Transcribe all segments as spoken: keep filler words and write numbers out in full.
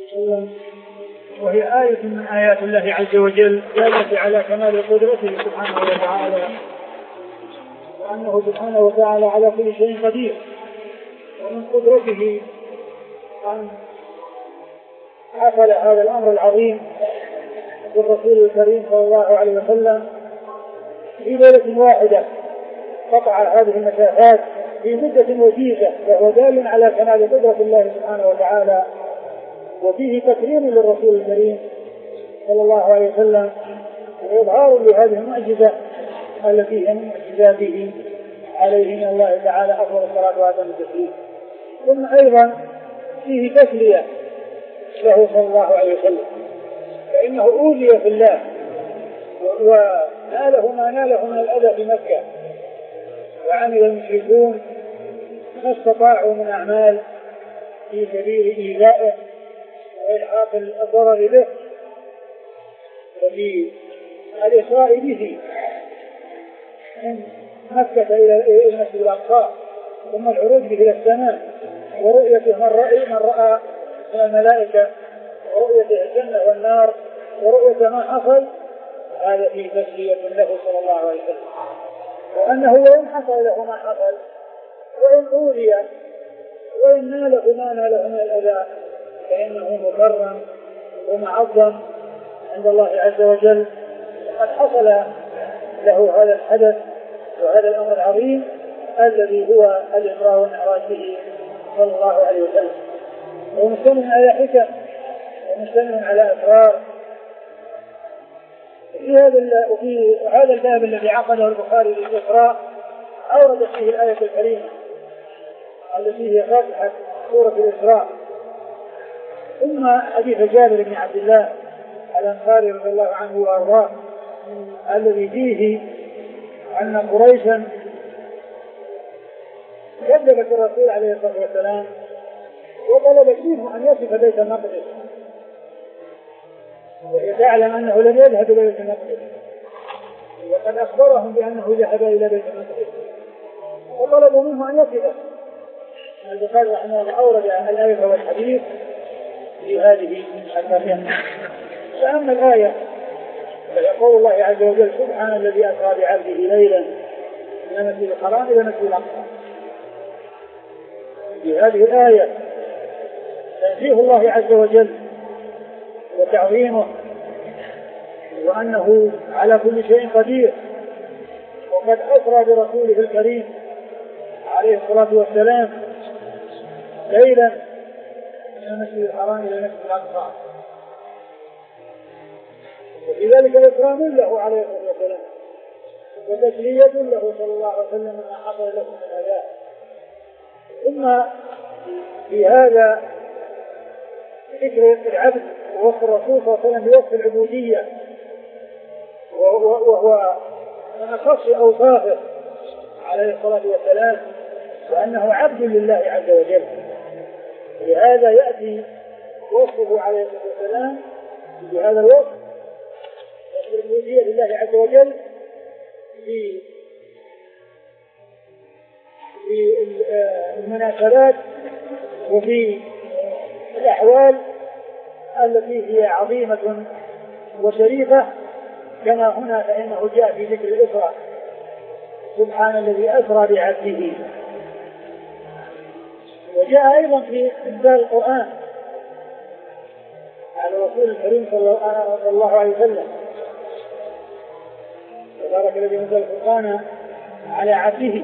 وسلم، وهي آية من آيات الله عز وجل دالة على كمال قدرته سبحانه وتعالى، وأنه سبحانه وتعالى على كل شيء قدير. ومن قدرته أن حصل هذا الأمر العظيم بالرسول الكريم صلى الله عليه وسلم في ليلة واحدة، قطع هذه المسافات في مدة وجيزة، وهو دال على كمال قدرة الله سبحانه وتعالى، وفيه تكريم للرسول الكريم صلى الله عليه وسلم وإظهار لهذه المعجزة التي هي من معجزاته عليه من الله تعالى أفضل الصلاة وأتم التسليم. ثم أيضا فيه تسلية له صلى الله عليه وسلم، فإنه أوذي في الله وناله ما ناله من الأذى في مكة، وعمل المشركون ما استطاعوا من أعمال في سبيل إيذائه وإلحاق الضرر به، وفي الإسراء به من مكة إلى المسجد الأقصى، ثم العروج به إلى السماء، ورؤيته من رأى من رأى من الملائكة، ورؤيته الجنة والنار، ورؤية ما حصل، هذا فيه تسلية له صلى الله عليه وسلم، وأنه وإن حصل له ما حصل، وإن أوذي، وإن ناله ما ناله من الأذى، فإنه مكرم ومعظم عند الله عز وجل، وقد حصل له هذا الحدث وهذا الأمر العظيم الذي هو الإسراء والمعراج به صلى الله عليه وسلم. ومستمع على حكم ومستمع على أسرار. في هذا وفي هذا الباب الذي عقده البخاري للإسراء أورد فيه الآية الكريمة التي هي فاتحة سورة الإسراء، ثم حديث جابر بن عبد الله الأنصاري رضي الله عنه وأرضاه الذي فيه أن قريشا كذبت الرسول عليه الصلاة والسلام وطلبت منه أن يصف بيت المقدس، وهي تعلم أنه لم يذهب إلى بيت المقدس، وقد أخبرهم بأنه ذهب إلى بيت المقدس، وطلبوا منه أن يصفه. البخاري رحمه الله أورد الآية والحديث في هذه الآية. فأما الآية فيقول الله عز وجل: سبحان الذي أسرى بعبده ليلا من المسجد الحرام إلى المسجد الأقصى. في هذه الآية تنزيه الله عز وجل وتعظيمه، وأنه على كل شيء قدير، وقد أسرى برسوله الكريم عليه الصلاة والسلام ليلا من المسجد الحرام إلى المسجد الأقصى، وفي ذلك إكرام له عليه الصلاة والسلام وتسلية له صلى الله عليه وسلم ما حصل له من الأذى. ثم في هذا ذكر العبد ووصف الرسول صلى الله عليه وسلم بوصف العبودية، وهو من أخص أوصافه عليه الصلاة والسلام، وأنه عبد لله عز وجل. لهذا يأتي وصفه عليه الصلاة والسلام بهذا الوصف، وصف العبودية لله عز وجل في في المناسبات وفي الأحوال التي هي عظيمة وشريفة، كما هنا فإنه جاء في ذكر الإسراء: سبحان الذي أسرى بعبده. وجاء أيضا في إنزال القرآن على الرسول الكريم صلى الله عليه وسلم: تبارك الذي أنزل القرآن على عبده.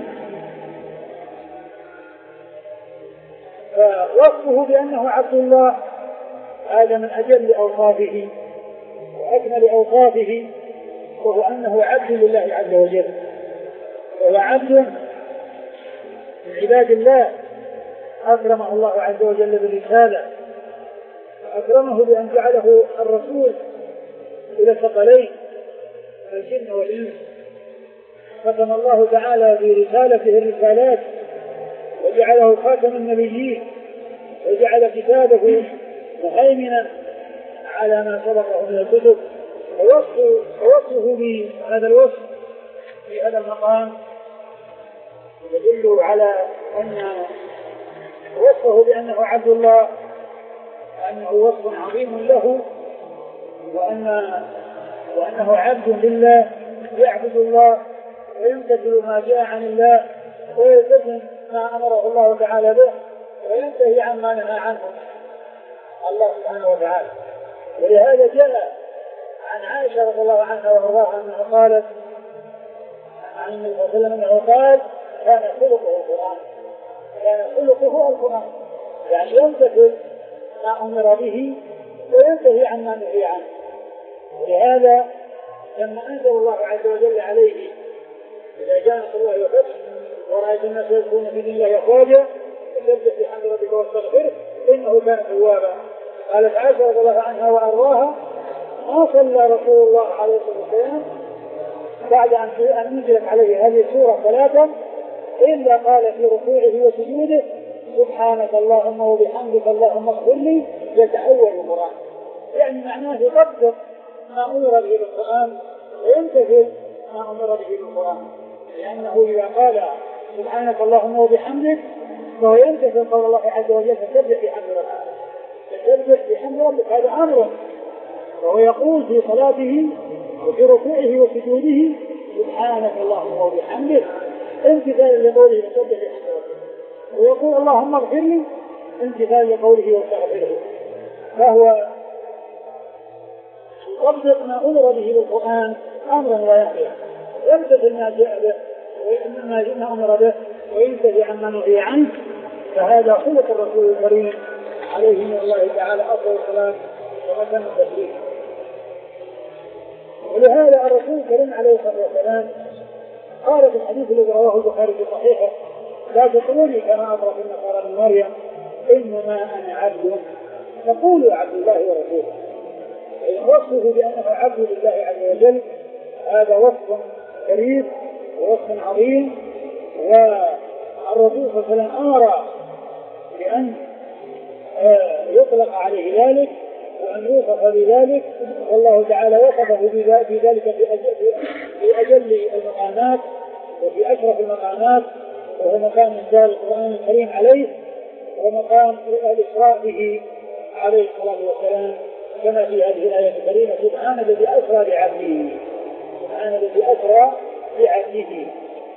فوصفه بأنه عبد الله هذا من أجل أوصافه وأكمل أوصافه، وهو أنه عبد لله عز وجل، وهو عبد من عباد الله أكرمه الله عز وجل بالرسالة، وأكرمه بأن جعله الرسول إلى الثقلين الجن والإنس. ختم الله تعالى برسالته الرسالات، وجعله خاتم النبيين، وجعل كتابه مهيمنا على ما سبقه من الكتب. ووصفه بهذا الوصف في هذا المقام يدل على أن وصفه بأنه عبد الله وأنه وصف عظيم له، وأن وأنه عبد لله يعبد الله ويمتثل ما جاء عن الله ويلتزم ما أمره الله تعالى به وينتهي عما نهى عنه الله سبحانه وتعالى. ولهذا جاء عن عائشة رضي الله عنها وارضاها أنها قالت عن النبي صلى الله عليه وسلم أنه قال كان خلقه القرآن، كان خلقه القرآن، يعني يمتثل ما أمر به وينتهي عما نهي عنه. ولهذا لما أنزل الله عز وجل عليه إذا جاء نصر الله وفتح ورأيت الناس يدخلون في دين الله أفواجا فسبح بحمد ربك واستغفره إنه كان توابا. قالت عائشة رضي الله عنها وأرضاها ما صلى رسول الله عليه الصلاة والسلام بعد أن نزلت عليه هذه السورة ثلاثا إلا قال في ركوعه وسجوده سبحانك اللهم وبحمدك اللهم اغفر لي، يتأول القرآن، يعني معناه يطبق ما أمر به القرآن ويمتثل ما أمر به القرآن، لأنه إذا قال سبحانك اللهم وبحمدك فهو يمتثل قول الله عز وجل فسبح بحمد ربك، فسبح بحمد ربك هذا أمر، وهو يقول في صلاته وفي ركوعه وسجوده سبحانك اللهم وبحمدك امتثالا لقوله فسبح بحمد ربك، ويقول اللهم اغفر لي امتثالا لقوله واستغفره. فهو يطبق ما أمر به بالقرآن أمرا ونهيا، يمتثل ما جاء به وما أمر به وينتهي عما نهي عنه، فهذا خلق الرسول الكريم عليه من الله تعالى أفضل الصلاة وأتم التسليم. ولهذا الرسول الكريم عليه الصلاة والسلام قال في الحديث الذي رواه البخاري في صحيحه لا تطروني كما أطرت النصارى من مريم إنما أنا عبد فقولوا عبد الله ورسوله. وصفه بأنه عبد لله عز وجل هذا وصف كريم ووصف عظيم، والرسول صلى الله عليه وسلم أمر بأن يطلق عليه ذلك وأن يوصف بذلك، والله تعالى وصفه بذلك في أجل المقامات وفي أشرف المقامات، وهو مقام إنزال القرآن الكريم عليه ومقام الإسراء به عليه الصلاة والسلام، كما في هذه الآية الكريمة سبحان الذي أسرى بعبده، سبحان الذي أسرى بعبده.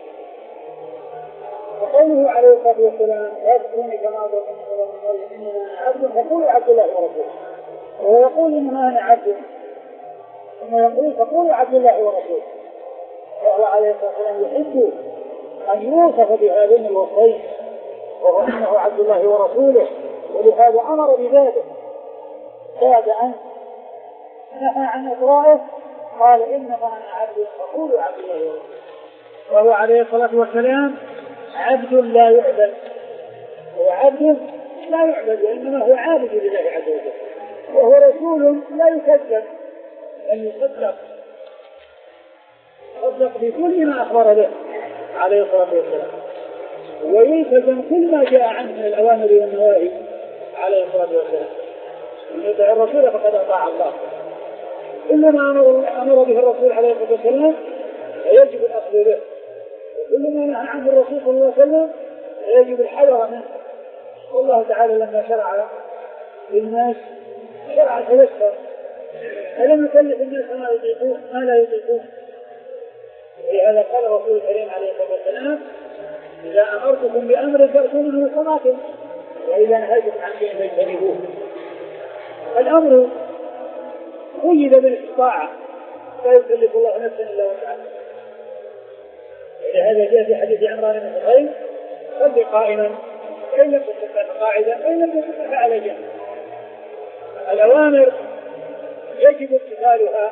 وقوله عليه الصلاة والسلام لا تكوني كما أضرب إننا عبد فقولوا عبد الله ورسوله، وهو يقول إنما أنا عبد ثم يقول فقولوا عبد الله ورسوله، وهو عليه الصلاة والسلام يحب أن يوصف بهذين الوصفين وهو أنه عبد الله ورسوله، ولهذا أمر بذلك بعد أن نهى عن إطراءه قال إنما أنا عبد فقولوا عبد الله ورسوله، وهو عليه الصلاة والسلام عبد لا يعبد، هو عبد لا يعبد وإنما هو عابد لله عز وجل، وهو رسول لا يكذب بل يصدق يصدق بكل ما أخبر به عليه الصلاة والسلام، ويلتزم كل ما جاء عنه من الأوامر والنواهي عليه الصلاة والسلام. من يطع الرسول فقد أطاع الله، كل ما أمر به الرسول عليه الصلاة والسلام يجب الأخذ به، وكل ما نهى عنه الرسول صلى الله عليه وسلم يجب الحذر منه. والله تعالى لما شرع للناس شرع التيسر، فلم يكلف الناس ما يطيقون ما لا يطيقون، ولهذا قال الرسول الكريم عليه الصلاة والسلام إذا أمرتكم بأمر فأتوا منه استطعتم وإذا نهيتكم عن شيء فاجتنبوه. الأمر قيد بالاستطاعة لا يكلف الله نفسا إلا وسعها، ولهذا جاء في حديث عمران بن حصين صل قائما فإن لم تستطع فقاعدا فإن لم تستطع فعلى جنب. الأوامر يجب امتثالها،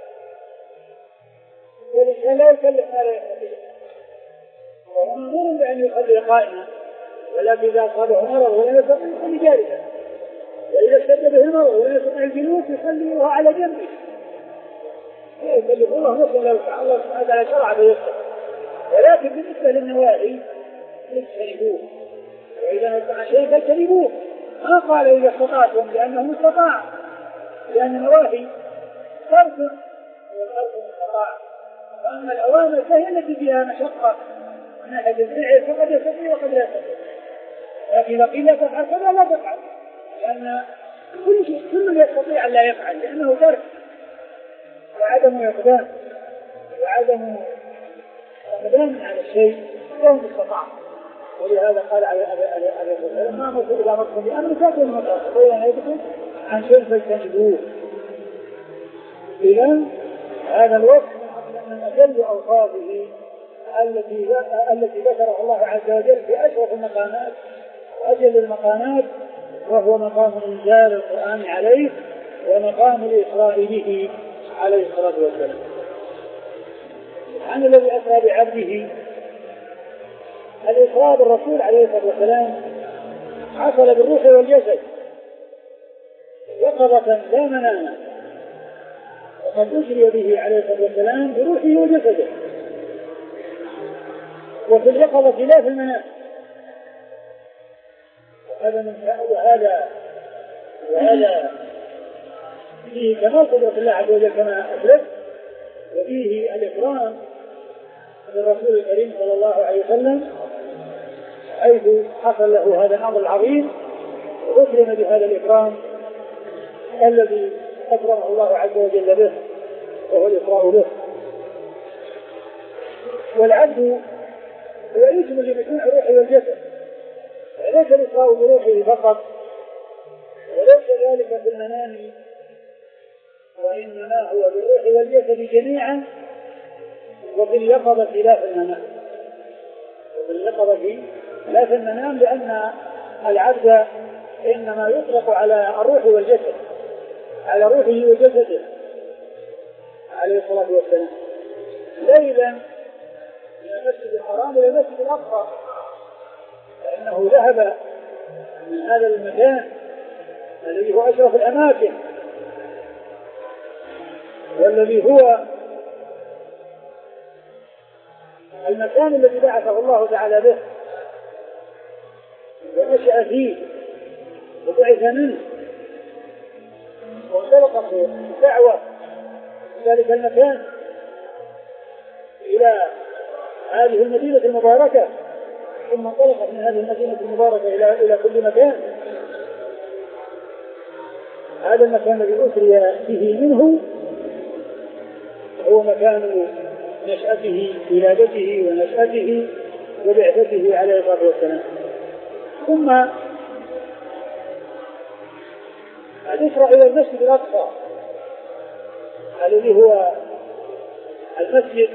والإنسان لا يكلف ما لا يستطيع، ومأمور بأن يصلي قائما، ولكن إذا أصابه مرض ولا يستطيع يصلي جالسا، وإذا اشتد به المرض ولا يستطيع الجلوس يصلي وهو على جنبه. لا يكلف الله نفسا إلا وسعها، الله سبحانه وتعالى شرع بيسر، ولكن بالنسبة للنواهي اجتنبوه، وإذا نزع شيء فاجتنبوه، ما قال إذا استطعتم لأنه مستطاع، لأن النواهي فرق والفرق مستطاع، وأما الأوامر فهي التي فيها مشقة من ناحية الفعل فقد يستطيع وقد لا يستطيع، لكن إذا قيل لا تفعل فلا لا تفعل، لأن أن لا يفعل، لأنه ترك وعدم إقدام وعدم إقدام على الشيء لهم استطاع. ولهذا قال عليه الصلاة ما أمركم إذا أمركم بأمر فاتوا المطر فإذا نهيتكم عن شيء فاجتنبوه. إذا هذا الوصف من أجل أوصافه التي التي ذكرها الله عز وجل في أشرف المقامات وأجل المقامات، وهو مقام إنزال القرآن عليه ومقام الإسراء به عليه الصلاة والسلام. عن الذي أسرى بعبده، الإسراء بالرسول عليه الصلاة والسلام حصل بالروح والجسد يقظة لا مناما، وقد أسري به عليه الصلاة والسلام بروحه وجسده، وفي اليقظة لا في المنام. وهذا وهذا فيه كمال قدرة الله عز وجل كما أسلف، وفيه الإكرام للرسول الكريم صلى الله عليه وسلم، حيث حصل له هذا الأمر العظيم وأكرم بهذا الإكرام الذي أكرمه الله عز وجل به، وهو الإسراء به. والعبد هو اسم لمجموع الروح والجسد، وليس الإسراء بروحه فقط، وليس ذلك في المنام، وإنما هو بالروح والجسد جميعا، وفي اليقظة لا في المنام، وفي اليقظة لا في المنام، لأن العبد إنما يطلق على الروح والجسد، على روحه وجسده عليه الصلاة والسلام، ليلا من المسجد الحرام إلى المسجد الأقصى، فإنه ذهب من هذا المكان الذي هو أشرف الأماكن، والذي هو المكان الذي بعثه الله تعالى به ونشأ فيه وبعث منه، وانطلق في الدعوة في ذلك المكان إلى هذه المدينة المباركة، ثم انطلقت من هذه المدينة المباركة إلى إلى كل مكان. هذا المكان الذي أسري به منه هو مكان نشأته، ولادته ونشأته وبعثته عليه الصلاة والسلام. ثم الإسراء إلى المسجد الأقصى الذي هو المسجد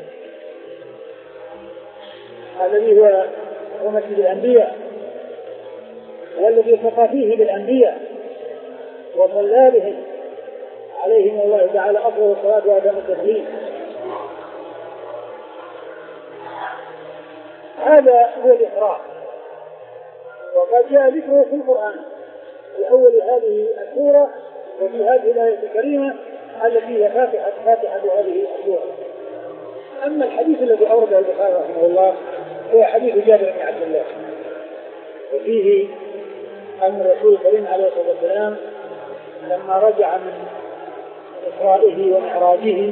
الذي هو هو مسجد الأنبياء، والذي التقى فيه بالأنبياء وطلابهم عليهم الله تعالى أفضل الصلاة وأتم التسليم. هذا هو الإسراء، وقد جاء ذكره في القرآن في أول هذه السورة وفي هذه الآية الكريمة التي هي فاتحة فاتحة هذه السورة. أما الحديث الذي أورده البخاري رحمه الله هو حديث جابر بن عبد الله، وفيه أن الرسول الكريم عليه الصلاة والسلام لما رجع من إسرائه ومعراجه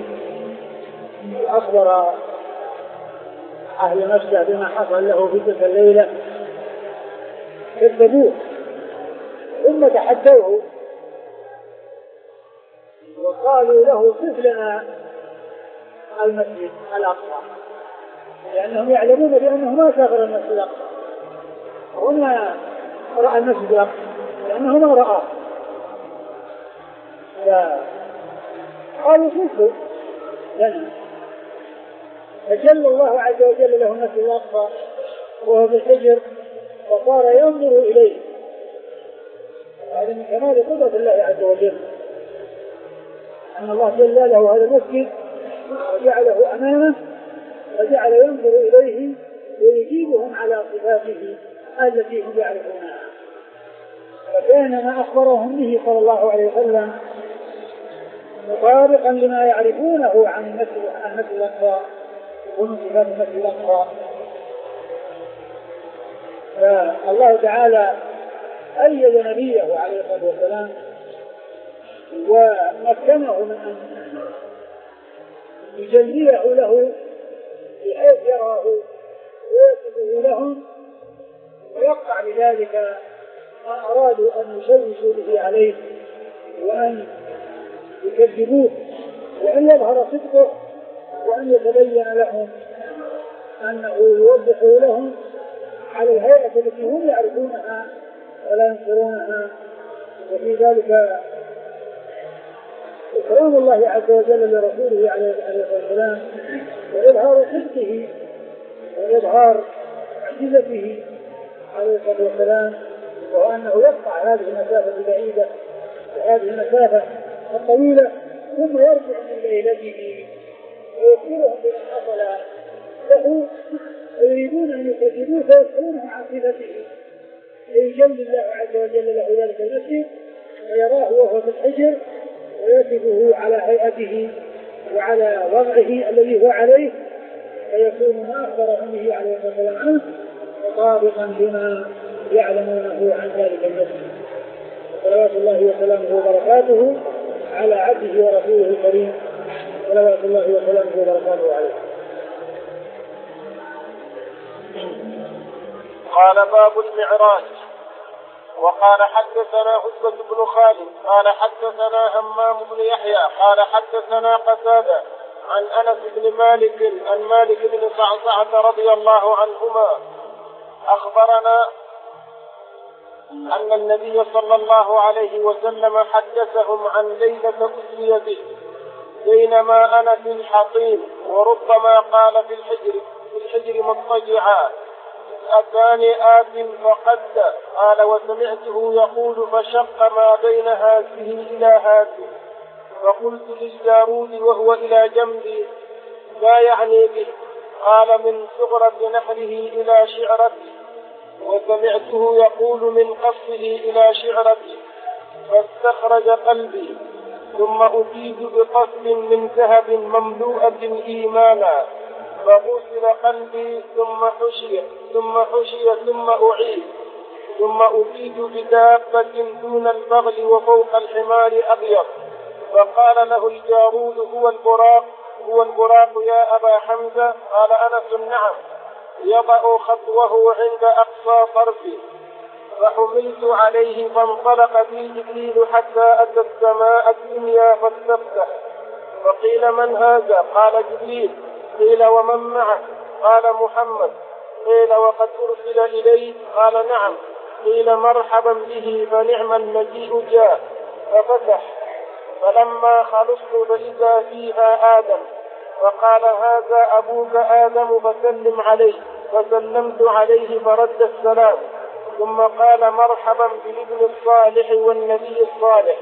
أخبر أهل مكة بما حصل له في تلك الليلة، كذبوه ثم تحدوه وقالوا له صف لنا المسجد الأقصى، لأنهم يعلمون بأنه ما سافر المسجد الأقصى، هنا رأى المسجد الأقصى لأنه ما رآه، قالوا صفه لنا، فجل الله عز وجل له المسجد الأقصى وهو في الحجر وصار ينظر إليه. هذا من كمال قدرة الله عز وجل أن الله جل له هذا المسجد وجعله أمامه وجعل ينظر إليه ويجيبهم على صفاته التي هم يعرفونها. فكان ما أخبرهم به صلى الله عليه وسلم مطابقا لما يعرفونه عن المسجد الأقصى ومن صفات المسجد الأقصى. فالله تعالى أيد نبيه عليه الصلاة والسلام ومكنه من أن يجليه له بحيث يراه ويصفه لهم ويقطع بذلك ما أرادوا أن يشوشوا به عليه وأن يكذبوه وأن يظهر صدقه وأن يتبين لهم أنه يوضح لهم على الهيئة التي هم يعرفونها ولا ينكرونها. وفي ذلك إكرام الله عز وجل لرسوله عليه الصلاة والسلام وإظهار صدقه وإظهار معجزته عليه الصلاة والسلام، وأنه يقطع هذه المسافة البعيدة وهذه المسافة الطويلة ثم يرجع من ليلته ويخبرهم بما حصل له ويريدون أن يكذبوه فيسألونه عن صفته فيجلد الله عز وجل له ذلك المسجد ويراه وهو في الحجر ويصفه على هيئته وعلى وضعه الذي هو عليه فيكون ما أخبرهم به عليه الصلاة والسلام عنه مطابقا بما يعلمونه عن ذلك المسجد. صلوات الله وسلامه وبركاته على عبده ورسوله الكريم صلوات الله وسلامه وبركاته عليه. قال باب المعراج. وقال حدثنا عتبة بن خالد قال حدثنا همام بن يحيى قال حدثنا قتادة عن أنس بن مالك عن مالك بن صعصعة رضي الله عنهما أخبرنا أن النبي صلى الله عليه وسلم حدثهم عن ليلة أسري به بينما أنا في الحطيم وربما قال في الحجر في الحجر مضطجعا أتاني آت فقد قال وسمعته يقول فشق ما بين هاته إلى هاته فقلت للجارود وهو إلى جنبي لا يعني به قال من صغرة نحره إلى شعرته وسمعته يقول من قصه إلى شعرته فاستخرج قلبي ثم أفيد بقصد من ذهب مملوءة إيمانا فغسل قلبي ثم حشي ثم حشي ثم أعيد ثم أفيد بدابة دون البغل وفوق الحمار أبيض فقال له الجارود هو البراق هو البراق يا أبا حمزة قال أنس نعم يضع خطوه عند أقصى طرفي فحملت عليه فانطلق بي جبريل حتى أتى السماء الدنيا فاستفتح فقيل من هذا قال جبريل قيل ومن معه قال محمد قيل وقد أرسل إليه قال نعم قيل مرحبا به فنعم المجيء جاء ففتح فلما خلصت فإذا فيها آدم فقال هذا أبوك آدم فسلم عليه فسلمت عليه فرد السلام ثم قال مرحبا بالابن الصالح والنبي الصالح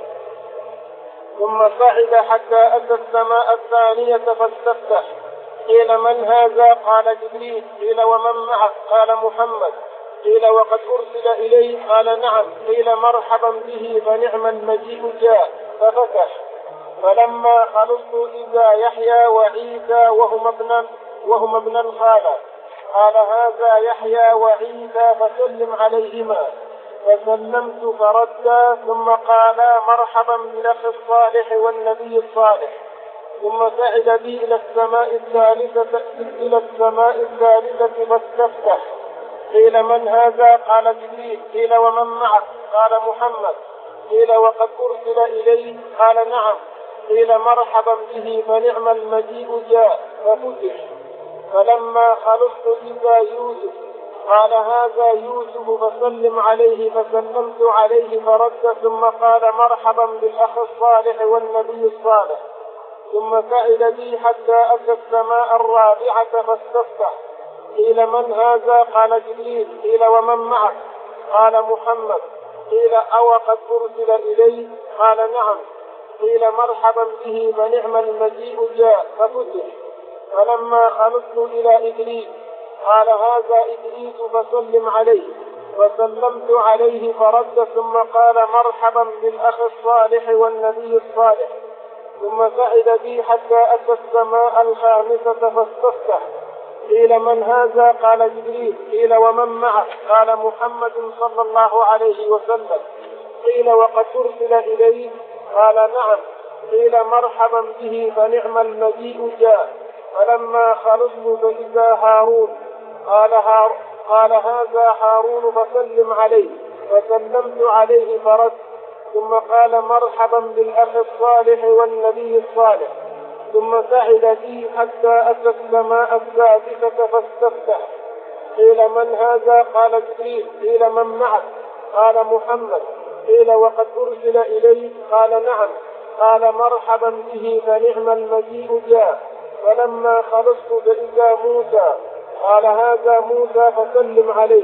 ثم صعد حتى أتى السماء الثانية فاستفتح قيل من هذا قال جبريل قيل ومن معه قال محمد قيل وقد أرسل إليه قال نعم قيل مرحبا به فنعم المجيء جاء ففتح فلما خلصت إذا يحيى وعيسى وهما ابنا وهما ابنا خالا قال هذا يحيى وعيسى فسلم عليهما فسلمت فردا ثم قالا مرحبا بالأخ الصالح والنبي الصالح ثم صعد بي إلى السماء الثالثة إلى السماء الثالثة فاستفتح قيل من هذا قال جبريل قيل ومن معه قال محمد قيل وقد أرسل إليه قال نعم قيل مرحبا به فنعم المجيء جاء ففتح فلما خلصت إذا يوسف قال هذا يوسف فسلم عليه فسلمت عليه فرد ثم قال مرحبا بالأخ الصالح والنبي الصالح ثم صعد بي حتى أتى السماء الرابعة فاستفتح قيل من هذا قال جبريل قيل ومن معه قال محمد قيل أو قد أرسل إليه قال نعم قيل مرحبا به فنعم المجيء جاء ففتح فلما خلصت إلى إدريس قال هذا إدريس فسلم عليه فسلمت عليه فرد ثم قال مرحبا بالأخ الصالح والنبي الصالح ثم صعد بي حتى أتى السماء الخامسة فاستفتح قيل من هذا قال جبريل قيل ومن معه قال محمد صلى الله عليه وسلم قيل وقد أرسل إليه قال نعم قيل مرحبا به فنعم المجيء جاء فلما خلصت فإذا هارون قال, هار قال هذا هارون فسلم عليه فسلمت عليه فرد ثم قال مرحبا بالأخ الصالح والنبي الصالح، ثم سعد فيه حتى أتى السماء السادسة فاستفتح. قيل من هذا؟ قال جبريل. قيل من معك؟ قال محمد. قيل وقد أرسل إليه؟ قال نعم. قال مرحبا به فنعم المجيء جاء. فلما خلصت فإذا موسى. قال هذا موسى فسلم عليه.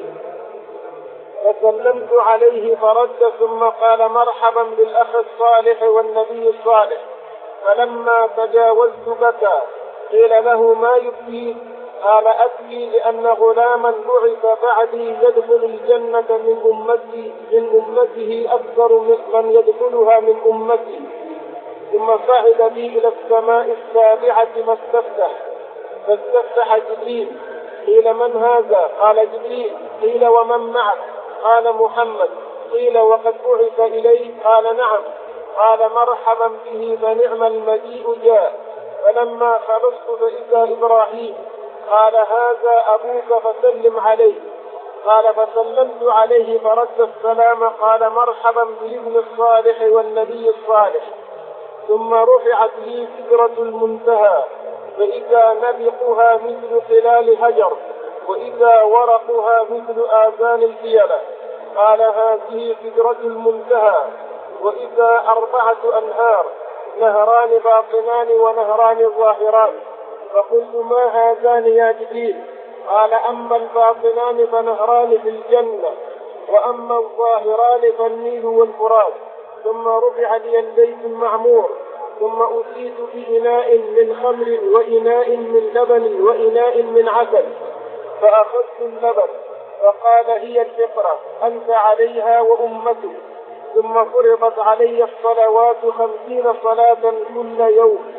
فسلمت عليه فرد، ثم قال مرحبا بالأخ الصالح والنبي الصالح. فلما تجاوزت بكى. قيل له ما يبكيك؟ قال أبكي لأن غلاما بعث بعدي يدخل الجنة من أمتي من أمته أكثر من يدخلها من أمتي. ثم صعد بي إلى السماء السابعة ما استفتح، فاستفتح جبريل. قيل من هذا؟ قال جبريل. قيل ومن معك؟ قال محمد. قيل وقد بعث إليه؟ قال نعم. قال مرحبا به فنعم المجيء جاء. فلما خلصت فإذا إبراهيم. قال هذا أبوك فسلم عليه. قال فسلمت عليه فرد السلام. قال مرحبا بالابن الصالح والنبي الصالح. ثم رفعت لي سدرة المنتهى، فإذا نبقها مثل خلال هجر، وإذا ورقها مثل آذان الفيلة. قال هذه سدرة المنتهى. وإذا أربعة أنهار، نهران باطنان ونهران ظاهران. فقلت ما هذان يا جبريل؟ قال أما الباطنان فنهران في الجنة، وأما الظاهران فالنيل والفرات. ثم رفع لي البيت المعمور، ثم أتيت بإناء من خمر وإناء من لبن وإناء من عسل، فأخذت اللبن فقال هي الفطرة أنت عليها وأمتك. ثم فرضت علي الصلوات خمسين صلاة كل يوم.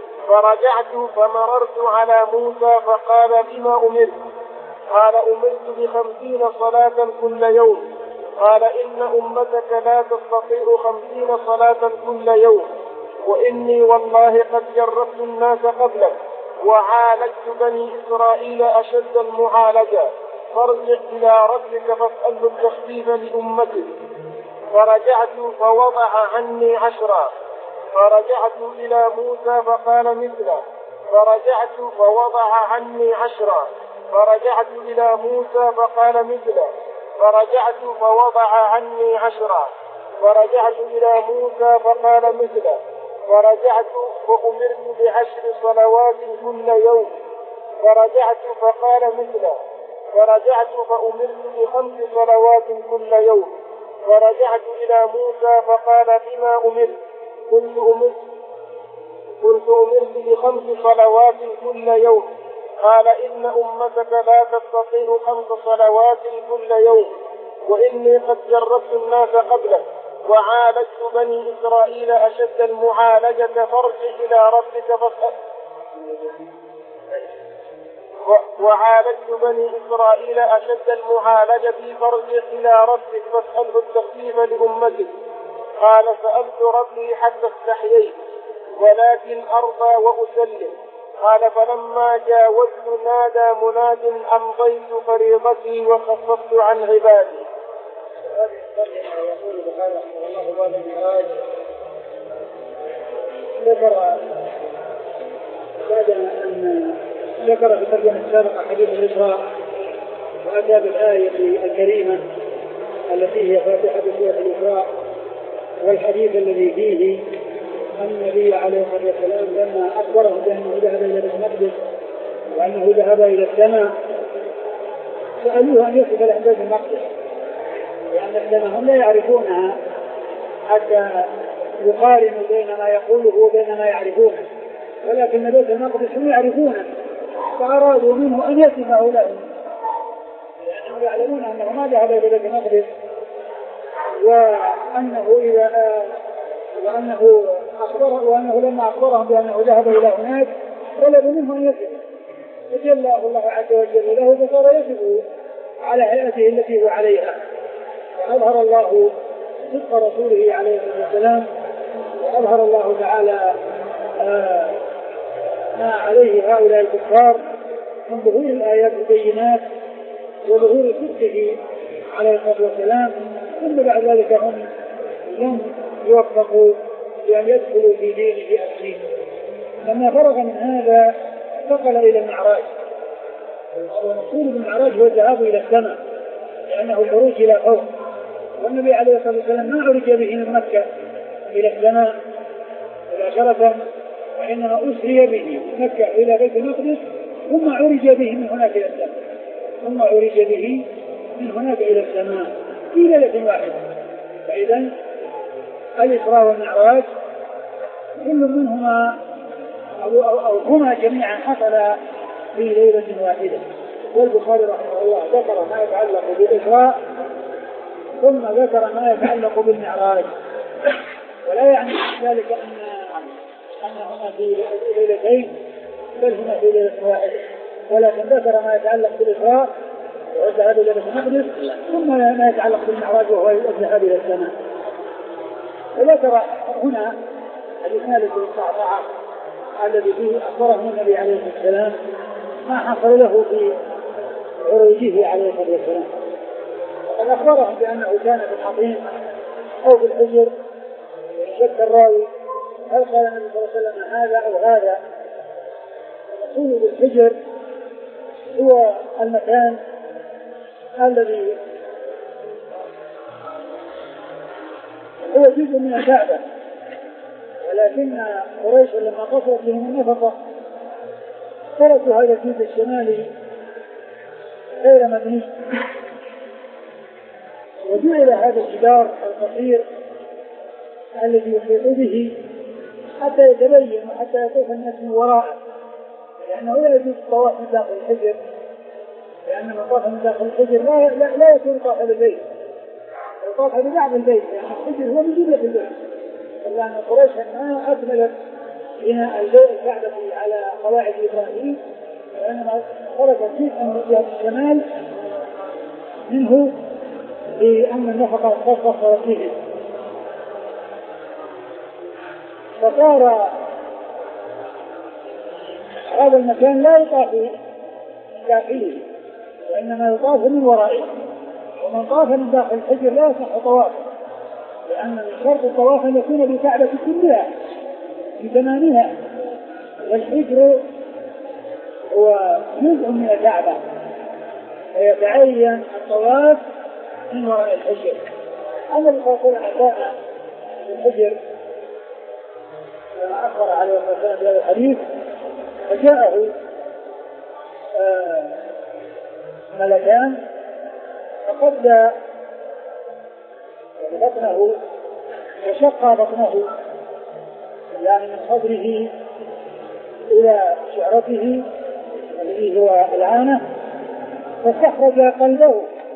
فرجعت فمررت على موسى فقال بما أمرت؟ قال أمرت بخمسين صلاة كل يوم. قال إن أمتك لا تستطيع خمسين صلاة كل يوم، وإني والله قد جربت الناس قبلك وعالجت بني إسرائيل أشد المعالجة، فارجع إلى ربك فاسأله التخفيف لأمتك. فرجعت فوضع عني عشرا. فرجعت إلى موسى فقال مثله. فرجعت فوضع عني عشرا. فرجعت إلى موسى فقال مثله. فرجعت فوضع عني عشرا. فرجعت إلى موسى فقال مثله. فرجعت فأمرت بعشر صلوات كل يوم. فرجعت فقال مثله. فرجعت فأمرت بخمس صلوات كل يوم. فرجعت إلى موسى فقال بما أمرت؟ قلت أمرت قلت أمرت بخمس صلوات كل يوم. قال إن أمتك لا تستطيع خمس صلوات كل يوم، وإني قد جربت الناس قبلك وعالجت بني إسرائيل أشد المعالجة، فارجع إلى ربك فاسأل وعالجت بني إسرائيل أشد المعالجة فارجع إلى ربك فاسأله التخفيف لأمتك. قال سألت ربي حتى استحييت، ولكن أرضى وأسلم. قال فلما جاوزت نادى مناد أمضيت فريضتي وخففت عن عبادي. يقول البخاري رحمه الله بعد المعراج ذكر بعد أن ذكر في الترجمة السابقة حديث الإسراء، وأتى بالآية الكريمة التي هي فاتحة سورة الإسراء، والحديث الذي فيه أن النبي عليه الصلاة والسلام لما أخبره بأنه ذهب إلى بيت المقدس وأنه ذهب إلى السماء سألوه أن يصف لهم بيت المقدس، لأن السماء هم لا يعرفونها حتى يقارنوا بين ما يقوله وبين ما يعرفونه، ولكن بيت المقدس هم يعرفونه، فأرادوا منه أن يصفه لهم، لأنهم يعلمون أنه ما ذهب إلى بيت المقدس، وأنه إذا وأنه أخبره وأنه لما أخبرهم بأنه ذهب إلى هناك طلبوا منه أن يصفه، فجلاه الله عز وجل له فصار يصفه على هيئته التي هو عليها. أظهر الله صدق رسوله عليه الصلاة والسلام، وأظهر الله تعالى آه ما عليه هؤلاء الكفار من ظهور الآيات البينات وظهور صدقه عليه الصلاة والسلام، ثم بعد ذلك هم لم يوفقوا بأن يدخلوا في دينه أصلي. لما فرغ من هذا انتقل إلى المعراج، والمقصود بالمعراج هو الذهاب إلى السماء لأنه الخروج إلى فوق، والنبي عليه الصلاة والسلام ما عرج به من مكة إلى السماء مباشرة، وإنما أسري به من مكة إلى بيت المقدس ثم عرج به من هناك إلى السماء ثم عرج به من هناك إلى السماء في ليلة واحدة. فإذا الإسراء والمعراج كل منهما أو, أو, أو هما جميعا حصل في ليلة واحدة. والبخاري رحمه الله ذكر ما يتعلق بالإسراء ثم ذكر ما يتعلق بالمعراج، ولا يعني ذلك أن أنهما في ليلتين بل هما في ليلة واحدة، ولكن ذكر ما يتعلق بالإسراء والذهاب إلى بيت المقدس ثم ما يتعلق بالمعراج وهو الذهاب إلى السماء. وذكر هنا الإسناد الصعصعة الذي فيه أخبره النبي عليه الصلاة والسلام ما حصل له في عروجه عليه الصلاة والسلام. وقد أخبرهم بأنه كان في الحطيم أو في الحجر، شك الراوي هل قال النبي صلى الله عليه وسلم هذا أو هذا. المقصود بالحجر هو المكان الذي هو جزء من الكعبة، ولكن قريش لما قصرت لهم النفقة تركوا هذا الجزء الشمالي غير مبني، وجعل هذا الجدار القصير الذي يحيط به حتى يتبين وحتى يطوف الناس من وراءه، لأنه لا يجوز الطواف من داخل الحجر، لأن من طاف من داخل الحجر لا, لا, لا يكون طاف بالبيت، الطاف ببعض البيت، لأن يعني الحجر هو من جملة البيت، إلا أن قريش ما أكملت بناء البيت الكعبة على قواعد إبراهيم، وإنما خرجت جزءا من جهة الشمال منه بأن النفقة خاصة فيه، فصار هذا المكان لا يطاف داخله وإنما يطاف من ورائه، ومن طاف من داخل الحجر لا يصح طوافه، لأن من شرط الطواف أن يكون بالكعبة كلها بتمامها، والحجر هو جزء من الكعبة فيتعين الطواف من وراء الحجر. أما الرسول أعطانا الحجر كما أخبر عليه الصلاة والسلام في هذا الحديث، فجاءه آه ملكان فقد بطنه وشق بطنه، يعني من صدره إلى شعرته الذي هو العانة، فاستخرج قلبه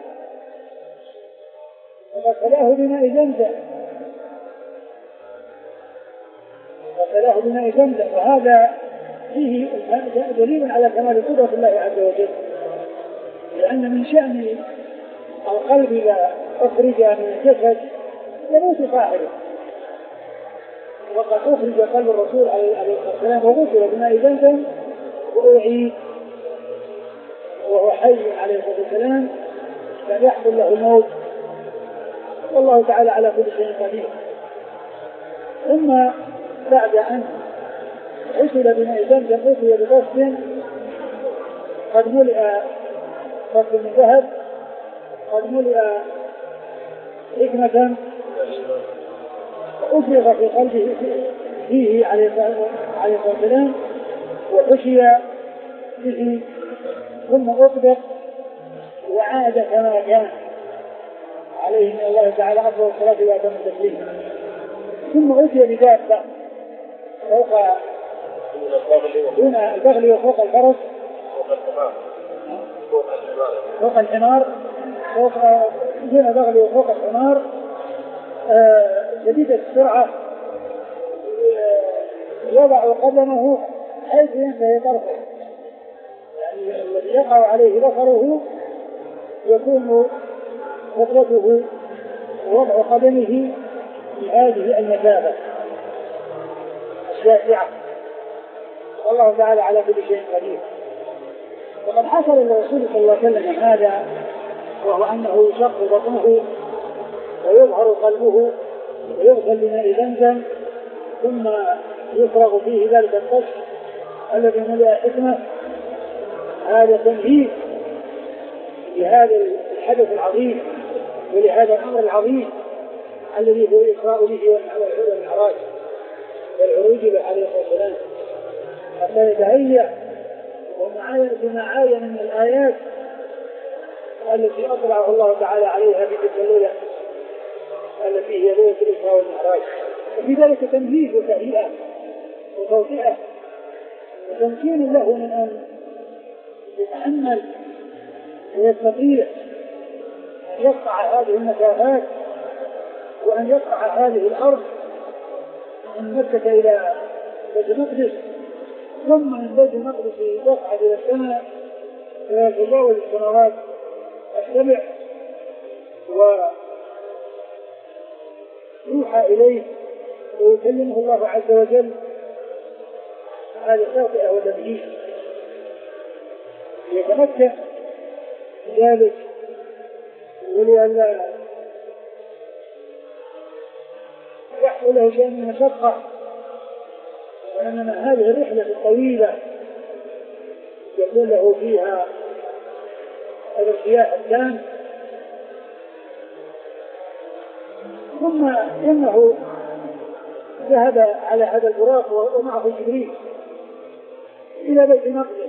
وغسله بماء زمزم غسله بماء زمزم وهذا فيه دليل على كمال قدرة الله عز وجل، لأن من شأن القلب إذا أخرج من الجسد يموت صاحبه، وقد أخرج قلب الرسول عليه الصلاة والسلام وغسل بماء زمزم وأعيد وهو حي عليه الصلاة والسلام لم يحصل له الموت، والله تعالى على كل شيء قدير. ثم بعد أن غسل بماء زمزم غسل بغسل قد ملئ غسل من ذهب قد ملئ حكمة أفرغ في قلبه فيه عليه الصلاة والسلام وحشي به ثم أطبق وعاد كما كان عليه من الله تعالى أفضل الصلاة وأتم التسليم. ثم أتي بدابة فوق دون البغل وفوق الفرس فوق الحمار فوق دون البغل وفوق الحمار شديدة السرعة، يضع قدمه حيث ينتهي طرفه، يعني الذي يقع عليه بصره يكون خطوته ووضع قدمه في هذه المسافة الشاسعة، والله تعالى على كل شيء قدير. وقد حصل للرسول صلى الله عليه وسلم هذا، وهو أنه يشق بطنه ويظهر قلبه ويغسل يغسل بماء زمزم ثم يفرغ فيه ذلك القش الذي ملأ حكمة، هذا تمهيد لهذا الحدث العظيم ولهذا الأمر العظيم الذي هو الإسراء به والمعراج والعروج به عليه الصلاة والسلام، حتى يتهيأ بما عاين من الآيات التي أطلعه الله تعالى عليها في تلك الليلة التي هي ليلة الإسراء والمعراج. وفي ذلك تمهيد وتهيئة وتوطئة وتمكين له من أن يتحمل ويستطيع أن يقطع هذه المسافات وأن يقطع هذه الأرض من مكة إلى بيت المقدس، ثم من بيت المقدس يصعد إلى السماء ويتجاوز السماوات السبع ويوحى إليه ويكلمه الله عز وجل. هذه توطئة وتمهيد يتمكن ذلك ولئلا يحصل له شيء من المشقة، وإنما هذه الرحلة الطويلة يكون له فيها الارتياح التام. ثم إنه ذهب على هذا البراق ومعه جبريل إلى بيت المقدس،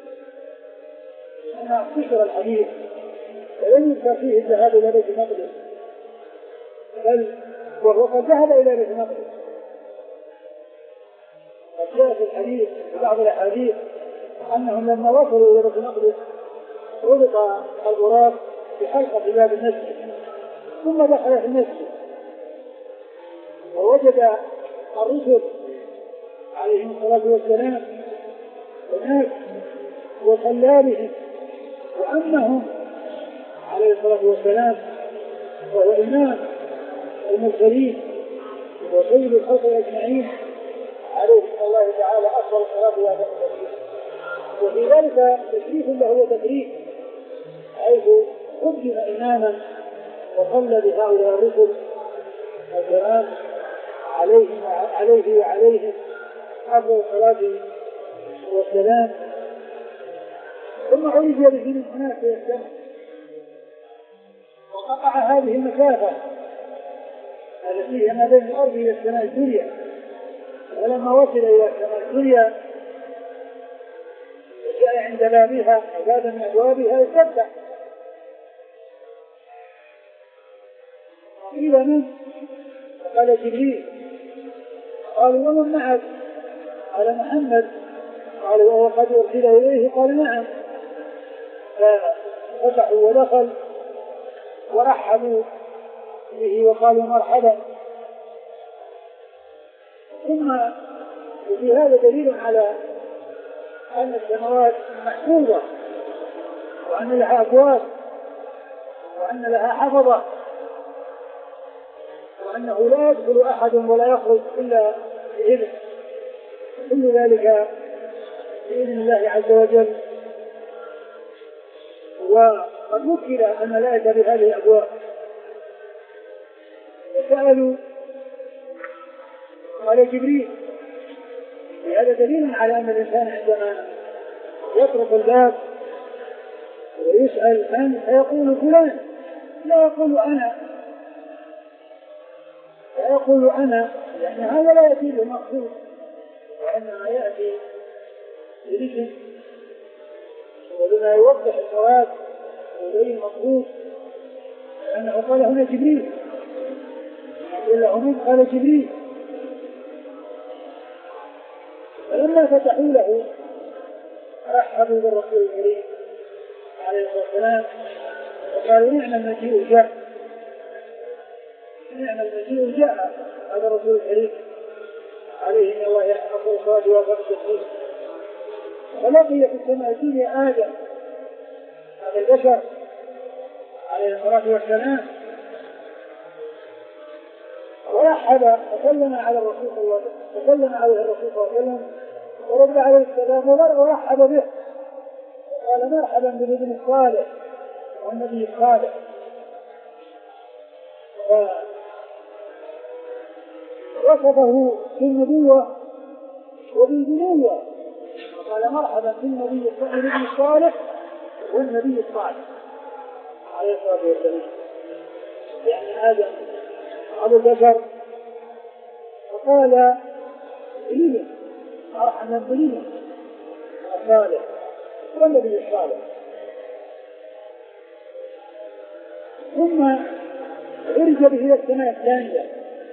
أنا اختصر الحديث ولم يذكر فيه الذهاب إلى بيت المقدس، بل وهو قد ذهب إلى بيت المقدس. قد جاء في الحديث في بعض الأحاديث أنهم لما وصلوا إلى بيت المقدس ربط البراق بحلقة في باب المسجد، ثم دخل في المسجد ووجد الرسل عليهم الصلاة والسلام هناك وصلى بهم وأمهم عليه الصلاة والسلام، وهو إمام المرسلين وسيد الخلق أجمعين عليه من الله تعالى أفضل الصلاة والسلام. وفي ذلك تشريف له وتكريم، حيث قدم إماما وصلى بهؤلاء الرسل الكرام عليه عليه وعليهم أفضل الصلاة والسلام، ثم عرج به من هناك إلى السماء وقطع هذه المسافة التي هي ما بين الأرض إلى السماء الدنيا. ولما وصل إلى السماء الدنيا جاء عند بابها بابا من أبوابها يفتح، قيل من؟ قال جبريل. قالوا ومن معك؟ قال محمد. قال وهو قد أرسل إليه؟ قال نعم. ففتحوا ودخل ورحبوا به وقالوا مرحبا. ثم وفي هذا دليل على أن السماوات محفوظة وأن لها أبواب وأن لها حفظة، وأنه لا يدخل أحد ولا يخرج إلا بإذن، كل ذلك بإذن الله عز وجل. وقد وكل الملائكة بهذه الأبواب وسألوا، قال جبريل. هذا دليل على أن الإنسان عندما يطرق الباب ويسأل من فيقول فلان، لا يقول أنا، لا يقول أنا، يعني هذا لا يأتي بمقصود، وإنما يأتي باسم وبما يوضح الصواب ويبين المقصود، لأنه قال هنا جبريل، إلا هنا قال جبريل. فلما فتحوا له رحبوا بالرسول الكريم عليه الصلاة والسلام وقالوا نعم المجيء جاء، نعم المجيء جاء هذا الرسول الكريم عليه من الله يحفظ الصلاة والسلام. ولقي في السماء الدنيا آدم هذا البشر عليه الصلاة والسلام ورحب وسلم على الرسول صلى الله عليه وسلم، وسلم عليه الرسول صلى الله عليه وسلم ورد عليه السلام ورحب به، قال مرحبا بالابن الصالح والنبي الصالح. وصفه بالنبوة وبالبنوة، قال مرحبا بالنبي الصالح والنبي الصالح عليه الصلاة والسلام، يعني آدم أبو البشر، وقال إليه مرحبا بالنبي الصالح والنبي الصالح. ثم عرج به إلى السماء الثانية،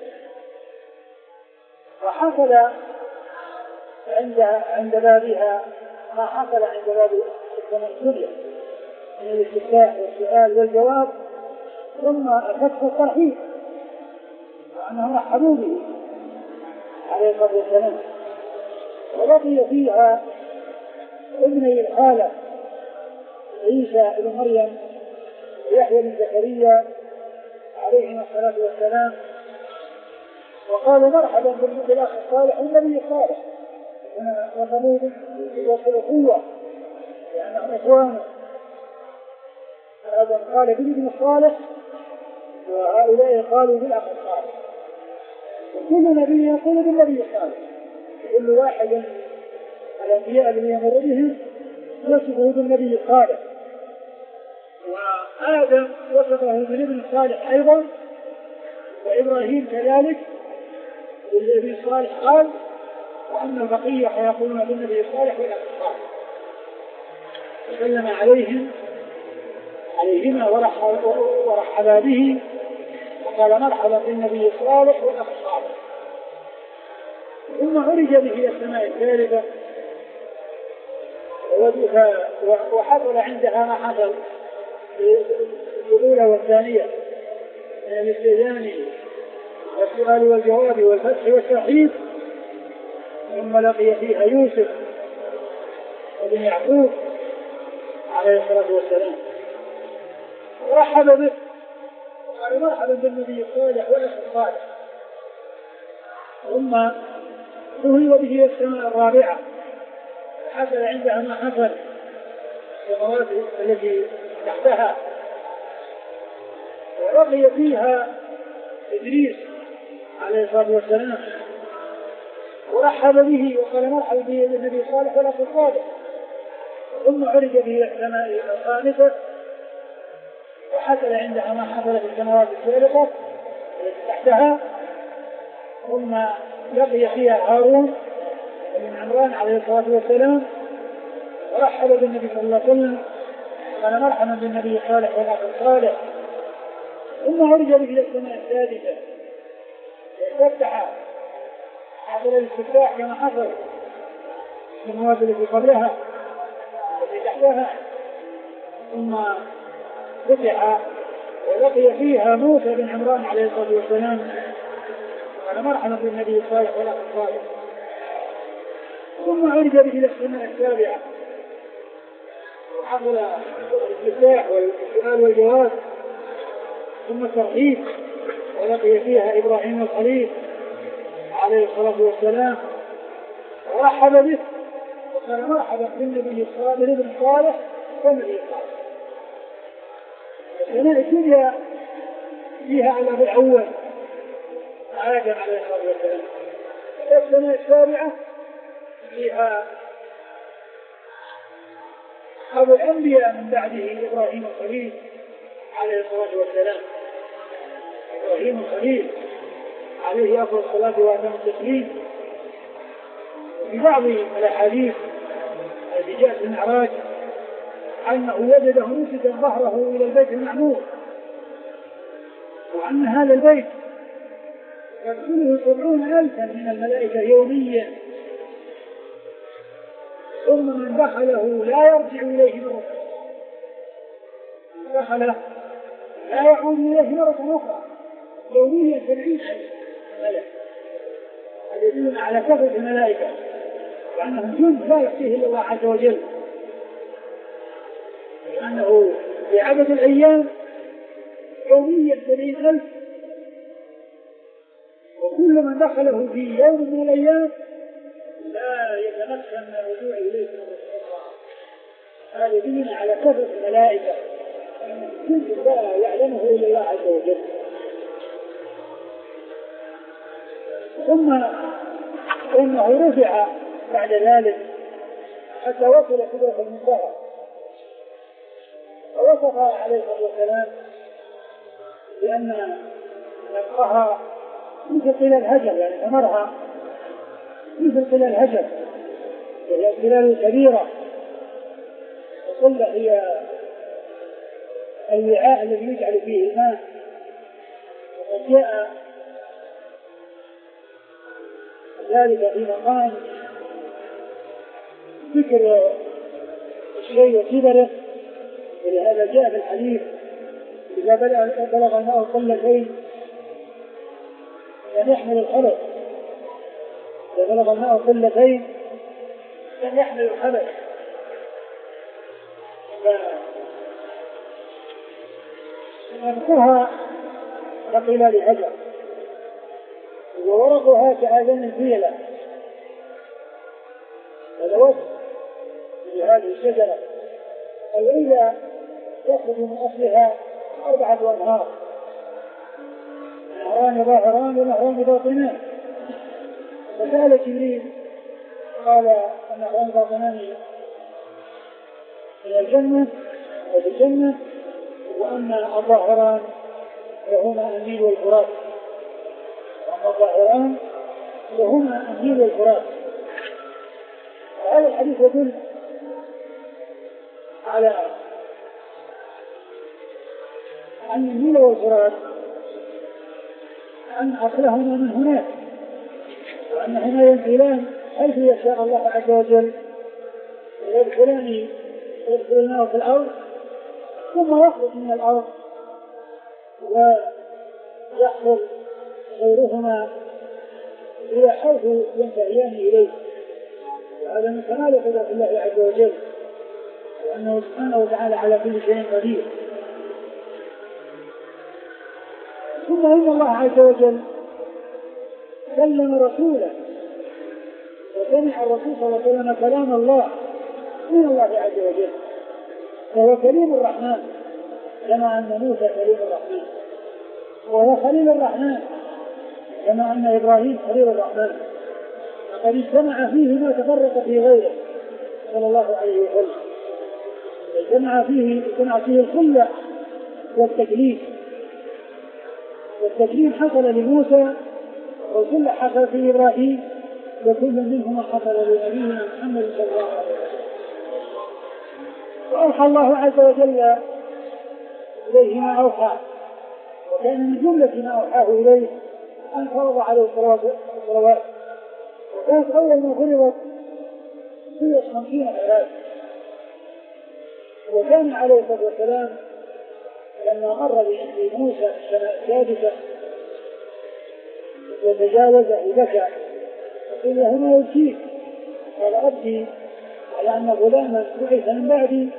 وحصل عند عند بابها ما حصل عند باب السماء الدنيا من الاستفتاح والسؤال والجواب، ثم فتح الترحيب وأنهم رحبوا به عليه الصلاة والسلام. ولقي فيها ابني الخالة عيسى بن مريم ويحيى بن زكريا عليهما الصلاة والسلام، وقال مرحبا بالأخ الصالح والنبي الصالح، وثمود وصلحوه لأنهم إخوانه. هذا قال بالابن الصالح وهؤلاء قالوا بالأخ الصالح، وكل نبي يقول بالنبي الصالح، كل واحد من الأنبياء الذين يمر بهم يصفه بالنبي الصالح. وآدم وصفه بالابن الصالح أيضا، وإبراهيم كذلك بالابن الصالح قال، وأن البقية يقولون بالنبي الصالح والأخ الصالح. وسلم عليهم عليهما ورحبا به، وقال مرحبا بالنبي الصالح والأخ الصالح. ثم عرج به إلى السماء الثالثة، وحصل عندها ما حصل في الأولى والثانية من الاستئذان والسؤال والجواب والفتح والترحيب. ثم لقي فيها يوسف وابن يعقوب عليه الصلاة والسلام، ورحب به وقال مرحبا بالنبي الصالح والأخ الصالح. ثم ذهب به إلى السماء الرابعة، حصل عندها ما حصل في المواد التي تحتها، ولقي فيها إدريس عليه الصلاة والسلام، ورحب به وقال مرحبا به بالنبي الصالح والأخ الصالح. ثم عرج به إلى السماء الخامسة، وحصل عندها ما حصل في السماوات السابقة التي تحتها. ثم لقي فيها هارون بن عمران عليه الصلاة والسلام، ورحب بالنبي صلى الله عليه وسلم، قال مرحبا بالنبي الصالح والأخ الصالح. ثم عرج به إلى السماء السادسة، واستفتح، حصل الاستفتاح كما حصل في المواد التي قبلها والتي تحتها. ثم فتح ولقي فيها موسى بن عمران عليه الصلاة والسلام، قال مرحبا بالنبي الصالح والأخ الصالح. ثم عرج به إلى السماء السابعة، وحصل الاستفتاح والسؤال والجواب ثم الترحيب، ولقي فيها إبراهيم الخليل عليه الصلاة والسلام، ورحب به وقال مرحبا بالنبي الصالح ابن صالح والنبي الصالح. السماء الدنيا فيها على الأول آدم عليه الصلاة والسلام، السماء السابعة فيها أبو الأنبياء من بعده إبراهيم الخليل عليه الصلاة والسلام. إبراهيم الخليل عليه أفضل الصلاة وأتم التسليم. في بعض الأحاديث التي جاءت في المعراج أنه وجده مسجدا ظهره إلى البيت المعمور، وأن هذا البيت يدخله سبعون ألفا من الملائكة يوميا، ثم من دخله لا يرجع إليه مرة، من دخله لا يعود إليه مرة أخرى، يوميا سبعين ملك. هذا يدل على كثرة الملائكة وأنهم جند لا يحصيه إلا الله عز وجل، لأنه في عدد الأيام يوميا سبعين ألف، وكل من دخله في يوم من الأيام لا يتمكن من الرجوع إليه مرة أخرى. هذا يدل على كثرة الملائكة، جند لا يعلمه إلا الله عز وجل. ثم إنه رفع بعد ذلك حتى وصل سدرة المنتهى، ووصف عليه الصلاة والسلام بأن نفقها مثل قلال الهجر، يعني ثمرها مثل قلال الهجر، وهي القلال الكبيرة، وقلة هي الوعاء الذي يجعل فيه الماء. وقد جاء ذلك في مقام ذكر الشيء وكبره، ولهذا جاء في الحديث إذا بلغ الماء قلتين لم يحمل الخبث، إذا بلغ الماء قلتين لم يحمل الخبث. فنفقها كقلال هجر، وورقها كآذان الفيلة، هذا وصف لهذه الشجرة. العيلة تخرج من أصلها أربعة أنهار، نهران ظاهران ونهران باطنان. فسأل جبريل قال النهران باطنان من الجنة أو بالجنة، وأن الظاهران لهما النيل والفرات، وأن الظاهران لهما النيل والفرات. هذا الحديث يدل على أن النيل والفرات أن أصلهما من هناك، وأن هنا ينزلان حيث يشاء الله عز وجل، ويدخلان يدخلان في الأرض ثم يخرج من الأرض ويحصل غيرهما إلى حيث ينتهيان إليه. وهذا من كمال قدرة الله عز وجل، وأنه سبحانه وتعالى على كل شيء قدير. ثم إن الله عز وجل كلم رسوله، وسمع الرسول صلى الله عليه وسلم كلام الله من الله عز وجل، فهو كريم الرحمن، كما أن موسى كريم الرحمن، وهو خليل الرحمن كما أن إبراهيم خليل الرحمن. فقد اجتمع فيه ما تفرق في غيره صلى الله عليه وسلم، اجتمع فيه اجتمع فيه الخلة والتكليف. والتكليف حصل لموسى، والخلة حصل في إبراهيم، وكل منهما حصل لنبينا محمد صلى الله عليه وسلم. وأوحى الله عز وجل إليه ما أوحى، وكان من جملة ما أوحاه إليه أن فرض عليه الصلوات، وكانت أول ما فرضت هي خمسين عباد. وكان عليه الصلاة والسلام لما مر بموسى في السماء السادسة وتجاوزه بكى، فقيل هنا يبكيك، قال أبكي على أن غلاما بعث من بعدي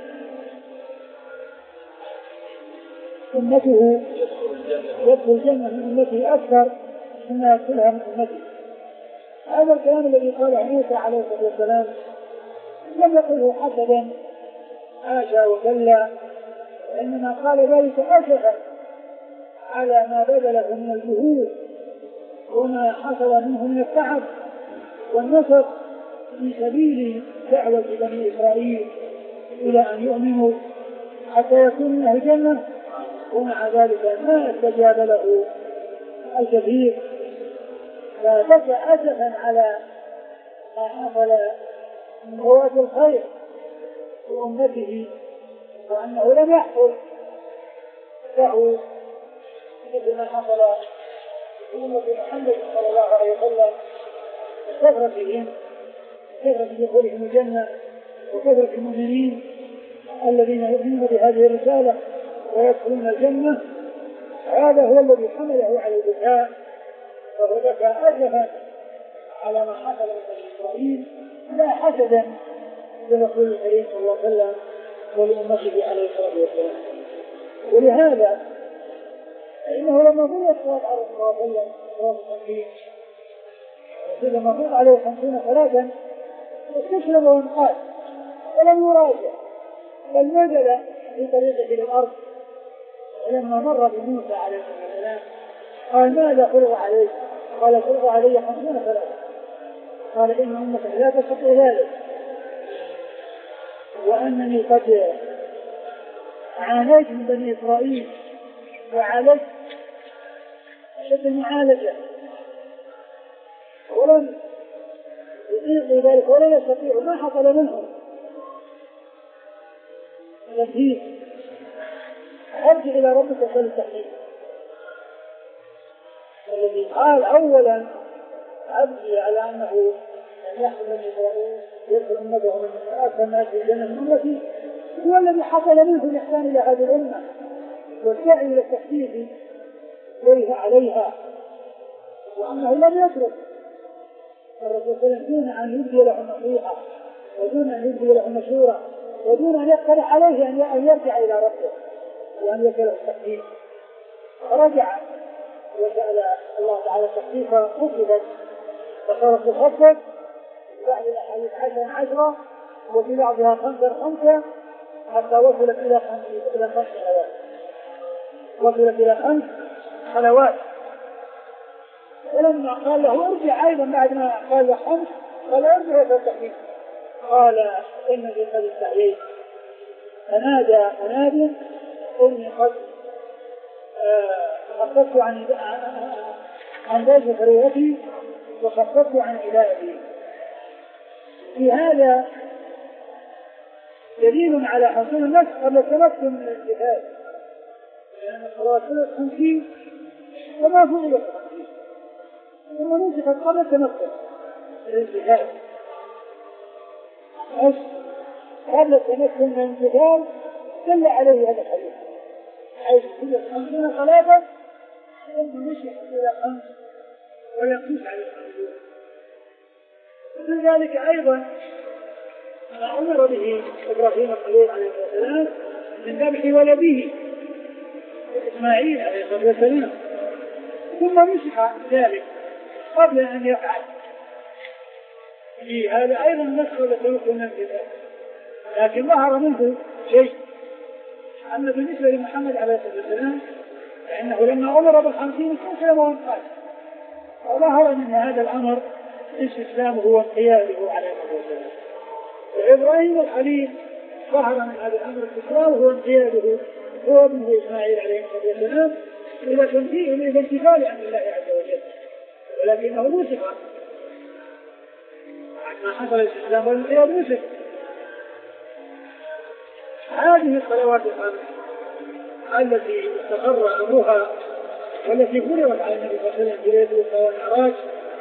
أمته يدخل الجنة من أمته أكثر مما يدخلها من أمته. هذا الكلام الذي قاله موسى عليه الصلاة والسلام لم يقله حسدا حاشا وكلا، وإنما قال ذلك أسفا على ما بذله من الجهود وما حصل منه من التعب والنصر في سبيل دعوة بني إسرائيل إلى أن يؤمنوا حتى يكونوا أهل الجنة، ومع ذلك ما استجاب له الكثير، فبكى أسفا على ما حصل من فوات الخير لأمته، وأنه لم يحصل له مثل ما حصل لأمة محمد صلى الله عليه وسلم، كثرتهم كثرة دخولهم الجنة، وكثرة المؤمنين الذين يؤمنون بهذه الرسالة ويدخلون الجنة. هذا هو الذي حمله على البكاء، وهو بكى أسفا على ما حصل من بني إسرائيل، لا حسدا لرسول الكريم صلى الله عليه وسلم ولأمته عليه الصلاة والسلام. ولهذا فإنه لما ظل الصلاة عليه الصلاة والسلام صلاة الخمسين، لما ظل عليه خمسين صلاة استسلم وانقاد ولم يراجع، بل نزل في طريقه للأرض. ولما مر بموسى عليه الصلاة والسلام قال ماذا فرض عليك؟ قال فرض علي خمسون ثلاثة. قال إن أمتك لا تستطيع ذلك، وأنني قد عانيت من بني إسرائيل وعالجت أشد المعالجة ولم يطيقوا ذلك ولا يستطيعوا، ما حصل منهم تنفيذ. ارجع إلى ربك وسل التحليل. الذي قال أولا أبدي على أنه لم يحصل من إسرائيل يدخل أمته من أكثر الناس في الجنة من أمتي، هو الذي حصل منه الإحسان إلى هذه الأمة والسعي إلى التحديث إليها عليها، وأنه لم يترك الرسول صلى الله عليه وسلم دون أن يبدي لهم نصيحة ودون أن يبدي لهم مشورة ودون أن يقترح عليه أن يرجع إلى ربه وأن يكله التحديث. فرجع وسأل الله تعالى التحديث فقصدت فصارت تخفف بعد الأحاديث عشرة عشرة وفي بعضها خمسة خمسة حتى وصلت إلى خمس إلى خمس خلوات وصلت إلى خمس خلوات. ولما قال له ارجع أيضا بعد ما قال له خمس قال ارجع إلى التحديث، قال إنني قد استحييت. فنادى مناد إني قد خففت عن عن ذلك فريتي وخففت عن عبادي. في هذا دليل على حصول النفس قبل التمكن من الجهاد، لأن الصلاة ثلاث خمسين وما فعلت خمسين ثم نسخت قبل التمكن من الجهاد. بس قبل التمكن من الجهاد دل عليه هذا الحديث حيث هي خمسين صلاة ثم نسخت إلى خمس ويقيس على الخمسين. ومن ذلك أيضا ما أمر به إبراهيم الخليل عليه السلام من ذبح ولده إسماعيل عليه الصلاة والسلام، ثم مسح ذلك قبل أن يفعل. في هذا أيضا نسخ لتوكل من ذلك، لكن ظهر منه شيء. أما بالنسبة لمحمد عليه الصلاة والسلام فإنه لما أمر بالخمسين كان وانقاد، وظهر من هذا الأمر استسلامه وانقياده عليه الصلاة والسلام. وإبراهيم الخليل ظهر من هذا الأمر استسلامه وانقياده هو ابنه إسماعيل عليه الصلاة والسلام إلى تنفيذ إلى امتثال أمر الله عز وجل، ولكنه نسخ ما حصل الاستسلام والانقياد نسخ. هذه الصلوات الخمس التي استقر أمرها والتي فرضت على النبي صلى الله عليه وسلم في ليلة الإسراء والمعراج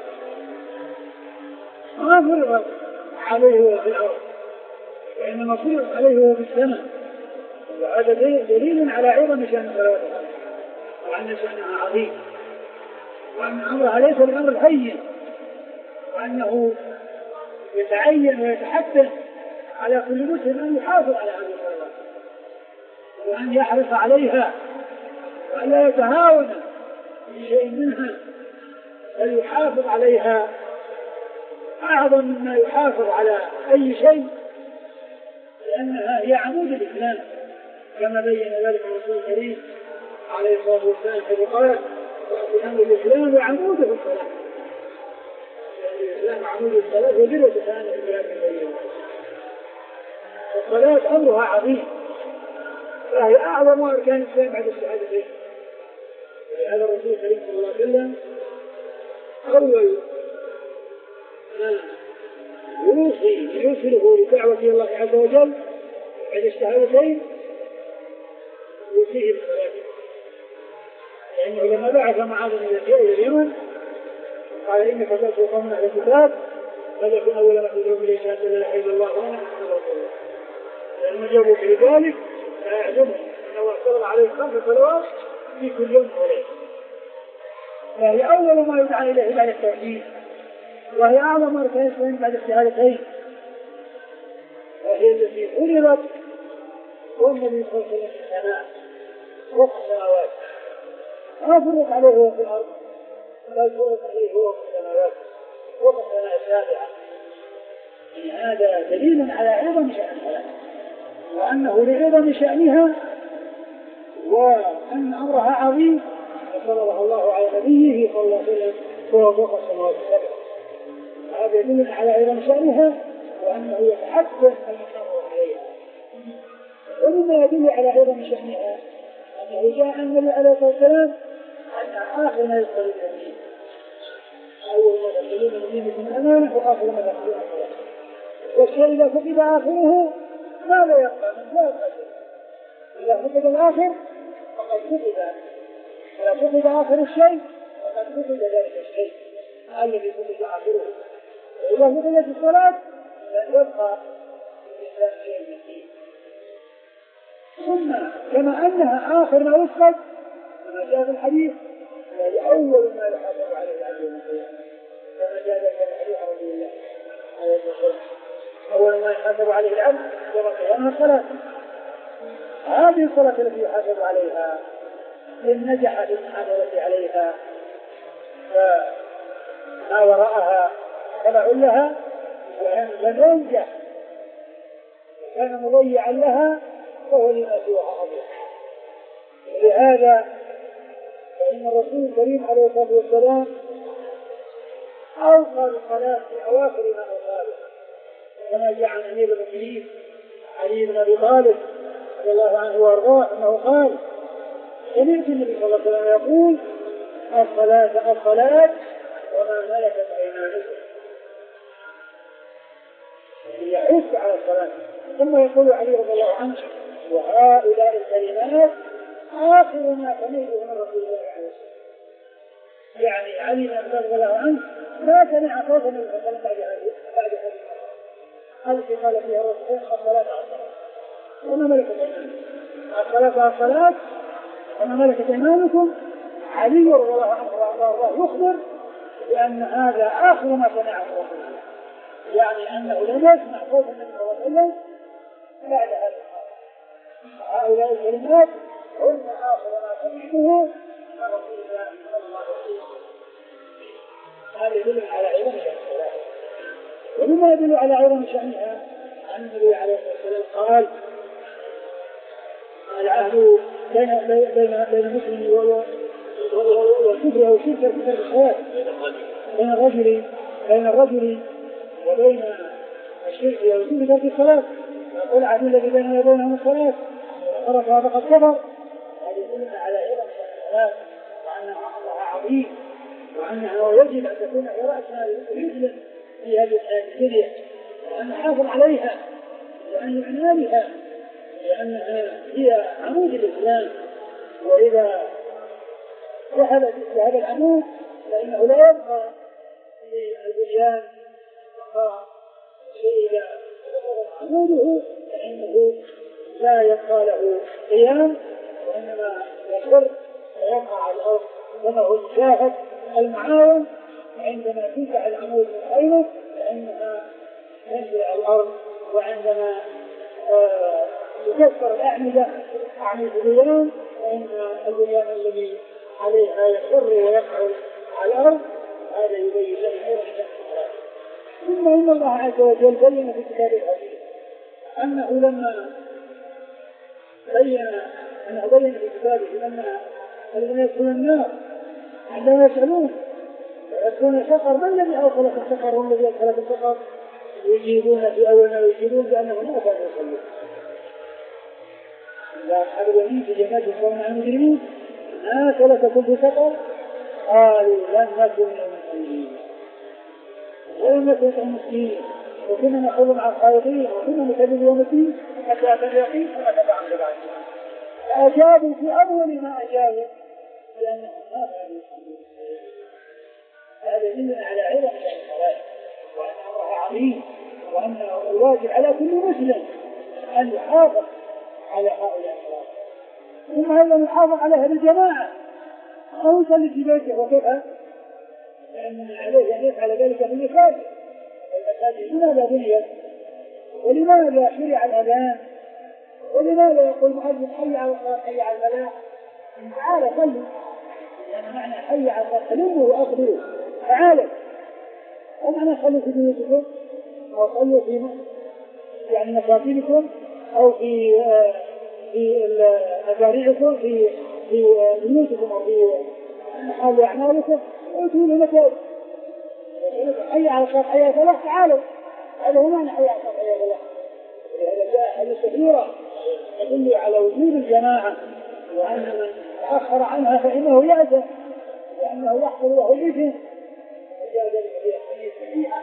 ما فرضت عليه وهو في الأرض، وإنما فرضت عليه وهو في السماء. وهذا دليل على عظم شأن الصلوات الخمس وأن شأنها عظيم، وأن أمرها ليس بالأمر الهين، وأنه يتعين ويتحتم على كل مسلم أن يحافظ على هذه الصلوات وأن يحرص عليها وأن لا يتهاون في شيء منها، بل يحافظ عليها أعظم مما يحافظ على أي شيء، لأنها هي عمود الإسلام كما بين ذلك الرسول الكريم عليه الصلاة والسلام في قال أن الإسلام عموده الصلاة، الإسلام عمود الصلاة وجرة كان الإسلام الكريم. الصلاة أمرها عظيم، فهي أعظم أركان الإسلام بعد الشهادتين. ولهذا الرسول الكريم صلى الله عليه وسلم أول يوصي يوصله لدعوة الله عز وجل بعد الشهادتين يوصيه بالصلاة، لأنه لما بعث معاذ إلى اليمن قال إنك تأتي قوم أهل الكتاب فليكن أول ما تدعوهم إليه شهادة لا إله إلا الله وأنا محمد رسول الله. لأنهم جابوا في ذلك فيعجبهم أنه اعترض عليه خمس صلوات في كل يوم وليلة، فهي أول ما يدعى إليه بعد التوحيد، وهي أعظم أركان الإسلام بعد الشهادتين، وهي التي فرضت والنبي صلى الله عليه وسلم في السماء وفي السماوات، ما فرضت عليه هو في الأرض بل فرضت عليه هو في السماوات وفي السماء السابعة. هذا دليل على عظم شأن الصلاة وأنه لعظم شأنها وأن أمرها عظيم، وصلى الله على نبيه صلى الله عليه وسلم وهو فوق السماوات السبع. هذا يدل على عظم شأنها وأنه يتحكم المحرم عليها. ومما يدل على عظم شأنها أنه جاء النبي عليه الصلاة والسلام أن آخر ما يدخل الدين أول ما تدخلون الدين من أمانه وآخر ما تدخلون الصلاة. والشيء إذا فقد آخره ماذا يبقى من لا يبقى؟ إذا فقد الآخر فقد فقد، إذا فقد آخر الشيء فقد فقد ذلك الشيء الذي فقد آخره. وإذا فقدت الصلاة لن يبقى الإنسان شيء من الدين. ثم كما أنها آخر ما يفقد كما جاء في الحديث وهي أول ما يحاسب عليه العبد يوم القيامة كما جاء في الحديث عن رسول الله عليه الصلاة والسلام أول ما يحاسب عليه العبد يوم القيامة الصلاة. هذه الصلاة التي يحاسب عليها إن نجح في المحاسبة عليها فما وراءها تبع لها، وإن لم ينجح كان مضيعا لها فهو لما سواها أضيع. ولهذا فإن الرسول الكريم عليه الصلاة والسلام أوصى بالصلاة في أواخر ما أوصاله كما جاء عن أمير المؤمنين علي بن أبي طالب رضي الله عنه وأرضاه أنه قال سمعت النبي صلى الله عليه وسلم يقول الصلاة الصلاة وما ملكت أيمانكم، يعني يحث على الصلاة. ثم يقول علي رضي الله عنه وهؤلاء الكلمات آخر ما سمعته من رسول الله عليه الصلاة والسلام. يعني علي بن أبي طالب رضي الله عنه ما سمع صوتا من الرسول بعد بعد هذه التي قال فيها الرسول الصلاة على الصلاة وما ملكت أيمانكم، الصلاة على الصلاة وما ملكت أيمانكم. علي رضي الله عنه وأرضاه يخبر بأن هذا آخر ما سمعه رسول الله، يعني أنه لم يسمع صوتا من الرسول بعد هذا. هؤلاء الكلمات هن آخر ما سمعته من رسول الله صلى الله عليه وسلم. هذا يدل على عظم شأنها. ومما يدل على عظم شأنها أن النبي عليه الصلاة والسلام قال العهد بين بين بين المسلم والكفر أو الشرك في الصلاة، بين الرجل بين الرجل وبين الشرك والكفر في الصلاة. يقول العهد الذي بيننا وبينهم الصلاة تركها فقد كفر. هذا يدل على عظم الصلاة وأن أمرها عظيم وأنه يجب أن تكون في رأسنا المسلم في هذه الحياة الدنيا وأن نحافظ عليها وأن نعنى بها لأنها هي عمود الإسلام. وإذا ذهب ذهب العمود فإنه لا يبقى للبنيان بقاء شيء عموده، فإنه لا يبقى له قيام وإنما يخر ويقع على الأرض. كما هو المشاهد المعاون عندما تنزع العمود من عينه فإنها تنزل على الأرض، وعندما تكسر الأعمدة أعمدة البنيان فإن البنيان الذي عليها يخر ويقع على الأرض. هذا يبين لنا ثم إن الله عز وجل بين في كتابه العزيز أنه لما بين أنه بين في كتابه أن الذين يدخلون النار عندما يسألون يدخلون السقر ما الذي أوصل في السقر والذي يدخل في السقر يجيبون في أول ما يجيبون بأنه ما كان يصلي. إذا أصحاب اليمين في جنات يصلون عن المجرمين ما سلككم في سقر قالوا لن نكن من المسلمين ولم نكن من المسلمين وكنا نقول مع الخالقين وكنا نكذب يوم الدين حتى أتى اليقين فما تبعهم لبعضهم. فأجابوا في أول ما أجابوا لأنهم ما كانوا يصلون. هذا يدل على عظم الصلاة وأن أمرها عظيم وأنه الواجب على كل مسلم أن يحافظ على هؤلاء الصلاة. ثم أيضا يحافظ عليها بالجماعة أو يصلي في بيته وكيفها لأن عليه أن يفعل ذلك في المساجد. المساجد لماذا بنيت ولماذا شرع الأذان ولماذا يقول المؤذن حي على الصلاة حي على الفلاح؟ تعالى صلوا، لأن معنى حي على الصلاة سلموا وأقبلوا تعالوا. ومعنى صلوا في بيوتكم أو صلوا في يعني مساجدكم أو في في مزارعكم في في بيوتكم أو في محل أعمالكم قلتوا له متى حي على الصلاة حي على الفلاح تعالوا، هذا هو معنى حي على الصلاة حي على الفلاح. هذا جاء حديث كثيرة تدل على وجود الجماعة، وأن من تأخر عنها فإنه يأذن لأنه يحصل له الإثم. وجاء ذلك في أحاديث صحيحة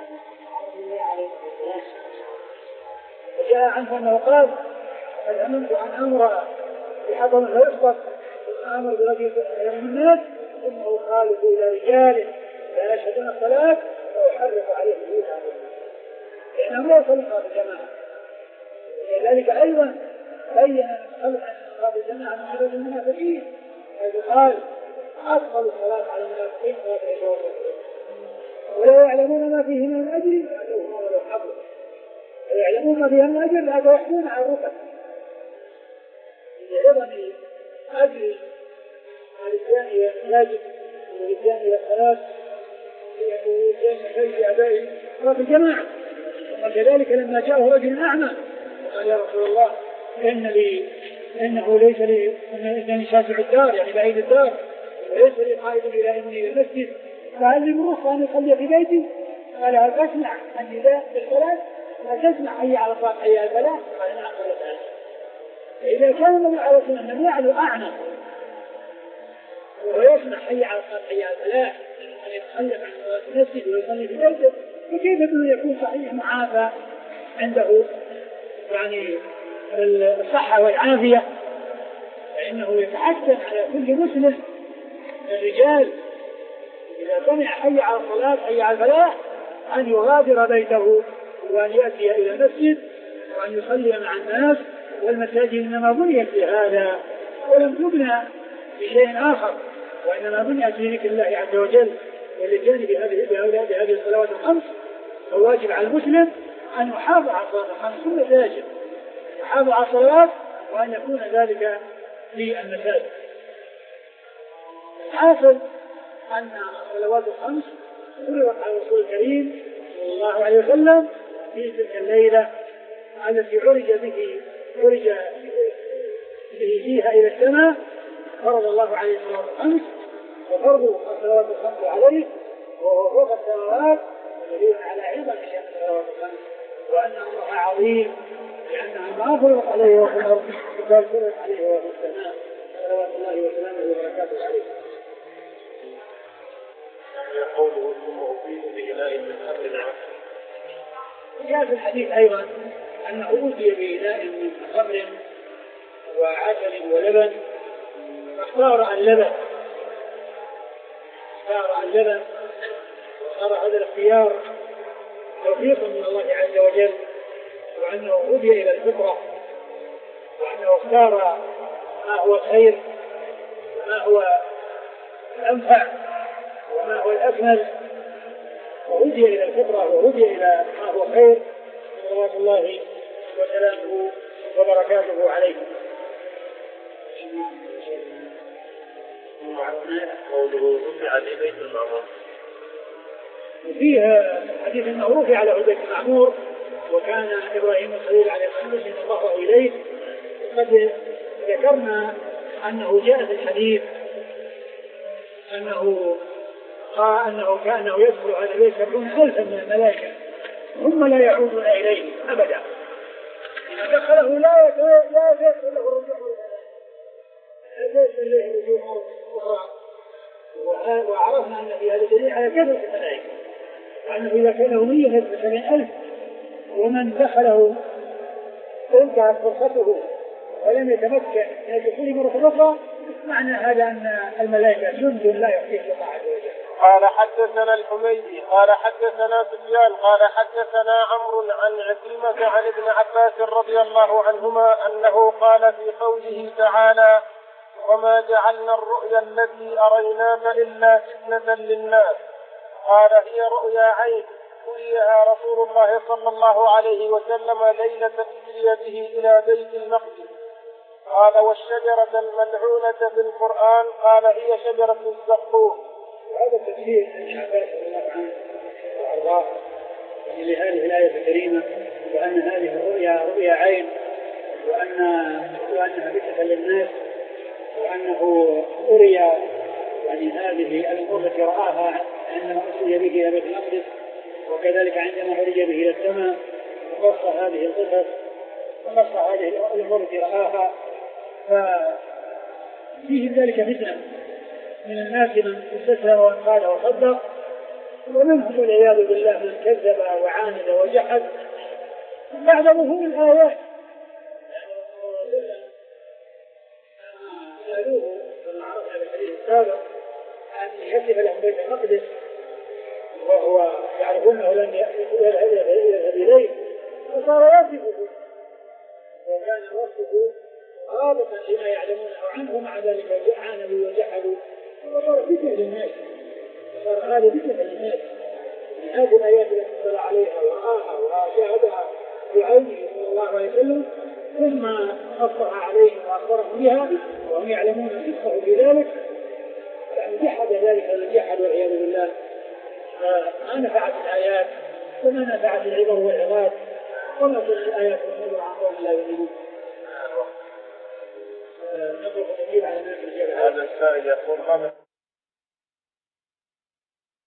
وجاء عنه أنه قال: قد أمنت أن أمر بحطب فيسقط آمر برجل من الناس إنه خالف إلى رجال لا يشهدون الصلاة ويحرق عليه بيوتهم لأنه لا يصلي صلاة الجماعة. ولذلك أيضا بين خلق صلاة الجماعة من عدد المنافقين، حيث قال: أفضل الصلاة على المنافقين صلاة العشاء ولا يعلمون ما فيه من الأجر ولو حضر، ويعلمون ما فيه من الأجر لا يحكون على الركب لعظم أجر الإنسان إلى المساجد والإنسان إلى الصلاة والإنسان إلى أداء صلاة الجماعة. وكذلك لما جاءه رجل أعمى قال: يا رسول الله إن لي إنه ليس لي إنني شاسع الدار يعني بعيد الدار وليس لي قائد يلائمني إلى المسجد، فهل لي مرخص أن يصلي في بيتي؟ قال: هل تسمع النداء بالصلاة؟ هل تسمع حي على الصلاة حي على الفلاح؟ قال: نعم. قال: تعالى. إذا كان النبي عليه الصلاة والسلام يعلو أعنى ويسمع حي على الصلاة حي على الفلاح أن يتخلف عن المسجد ويصلي في بيته، فكيف أنه يكون صحيح معافى عنده يعني الصحة والعافية؟ فإنه يتحتم على كل مسلم من الرجال إذا سمع حي على الصلاة حي على الفلاح أن يغادر بيته وأن يأتي إلى المسجد وأن يصلي مع الناس. والمساجد إنما بنيت لهذا ولم تبنى بشيء آخر، وإنما بنيت لذكر الله عز وجل والإتيان بهذه بهذه الصلوات الخمس. فواجب على المسلم أن يحافظ على الصلاة الخمس في المساجد، يحافظ على الصلوات وأن يكون ذلك في المساجد. حاصل أن الصلوات الخمس فرضت على الرسول الكريم صلى الله عليه وسلم في تلك الليلة التي عرج به عرج به فيها إلى السماء. فرض الله عليه الصلاة والخمس وفرض الصلوات الخمس عليه وهو فوق السماوات، دليل على عظم شأن الصلوات الخمس وأن الله عظيم لأنها ما فرضت عليه وفي الأرض بل فرضت عليه وفي السماء صلوات الله وسلامه وبركاته عليه. قوله ثم أوتيت بإناء من خمر. جاء في الحديث أيضا أنه أوتي بإناء من خمر وعسل ولبن، فاختار اللبن اختار اللبن وصار هذا الاختيار توفيق من الله عز وجل، وأنه هدي إلى الفطرة، وأنه اختار ما هو الخير وما هو الأنفع وما هو الأكمل، وهدي إلى الفطرة وهدي إلى ما هو خير صلوات الله وسلامه وبركاته عليه. قوله رفع لبيت المعمور، وفيها حديث أنه رفع على البيت المعمور وكان إبراهيم الخليل عليه السلام يتضرع إليه. قد ذكرنا أنه جاء في الحديث أنه قال أنه كأنه يدخل على البيت سبعون ألفا من الملائكة هم لا يعودون إليه أبدا، إذا دخله لا يدخل له رجوع لا يدخل إليه رجوع أخرى. وعرفنا أن في هذا دليل على كثرة الملائكة، وأنه إذا كان يوميا سبعين ألف ومن دخله انتهت فرصته ولم يتمكن من الدخول مرة أخرى، معنى هذا أن الملائكة جند لا يحصيه الله عز وجل. قال حدثنا الحميدي قال حدثنا سفيان قال حدثنا عمرو عن عكرمة عن ابن عباس رضي الله عنهما أنه قال في قوله تعالى: وما جعلنا الرؤيا التي أريناك إلا فتنة للناس، قال: هي رؤيا عين أريها رسول الله صلى الله عليه وسلم ليلة أسري به إلى بيت المقدس. قال: والشجرة الملعونة في القرآن؟ قال: هي شجرة الزقوم. وهذا تفسير ابن عباس رضي الله عنه وأرضاه لهذه الآية الكريمة، وأن هذه الرؤيا رؤيا عين، وأن وأنها فتنة للناس، وأنه أري يعني هذه الأمور التي رآها عندما أسري به إلى بيت المقدس، وكذلك عندما عرج به إلى السماء، وقص هذه القصص وقص هذه الأمور التي رآها. ففيه ذلك فتنة من الناس من استسلم وانقاد وصدق، ومنهم والعياذ بالله من كذب وعاند وجحد بعد ظهور الآيات. سألوه كما عرفنا بالحديث السابق أن يكتب لهم بيت المقدس وهو يعرفونه لن يذهب إليه، فصار يصفه وكان وصفه رابطا لما يعلمونه عنه، مع ذلك عاندوا وجحدوا وصار فتنة للناس. صار هذا فتنة للناس. هذه الآيات التي اطلع عليها ورآها وشاهدها بعينه صلى الله عليه وسلم، ثم أصرح عليهم وأخبرهم بها وهم يعلمون صدقه بذلك، يعني جحد ذلك الجحد والعياذ بالله. فما نفعت الآيات وما نفعت العبر والعظات، وما كل الآيات والنذر عن قوم لا يؤمنون. هذا السائل يقول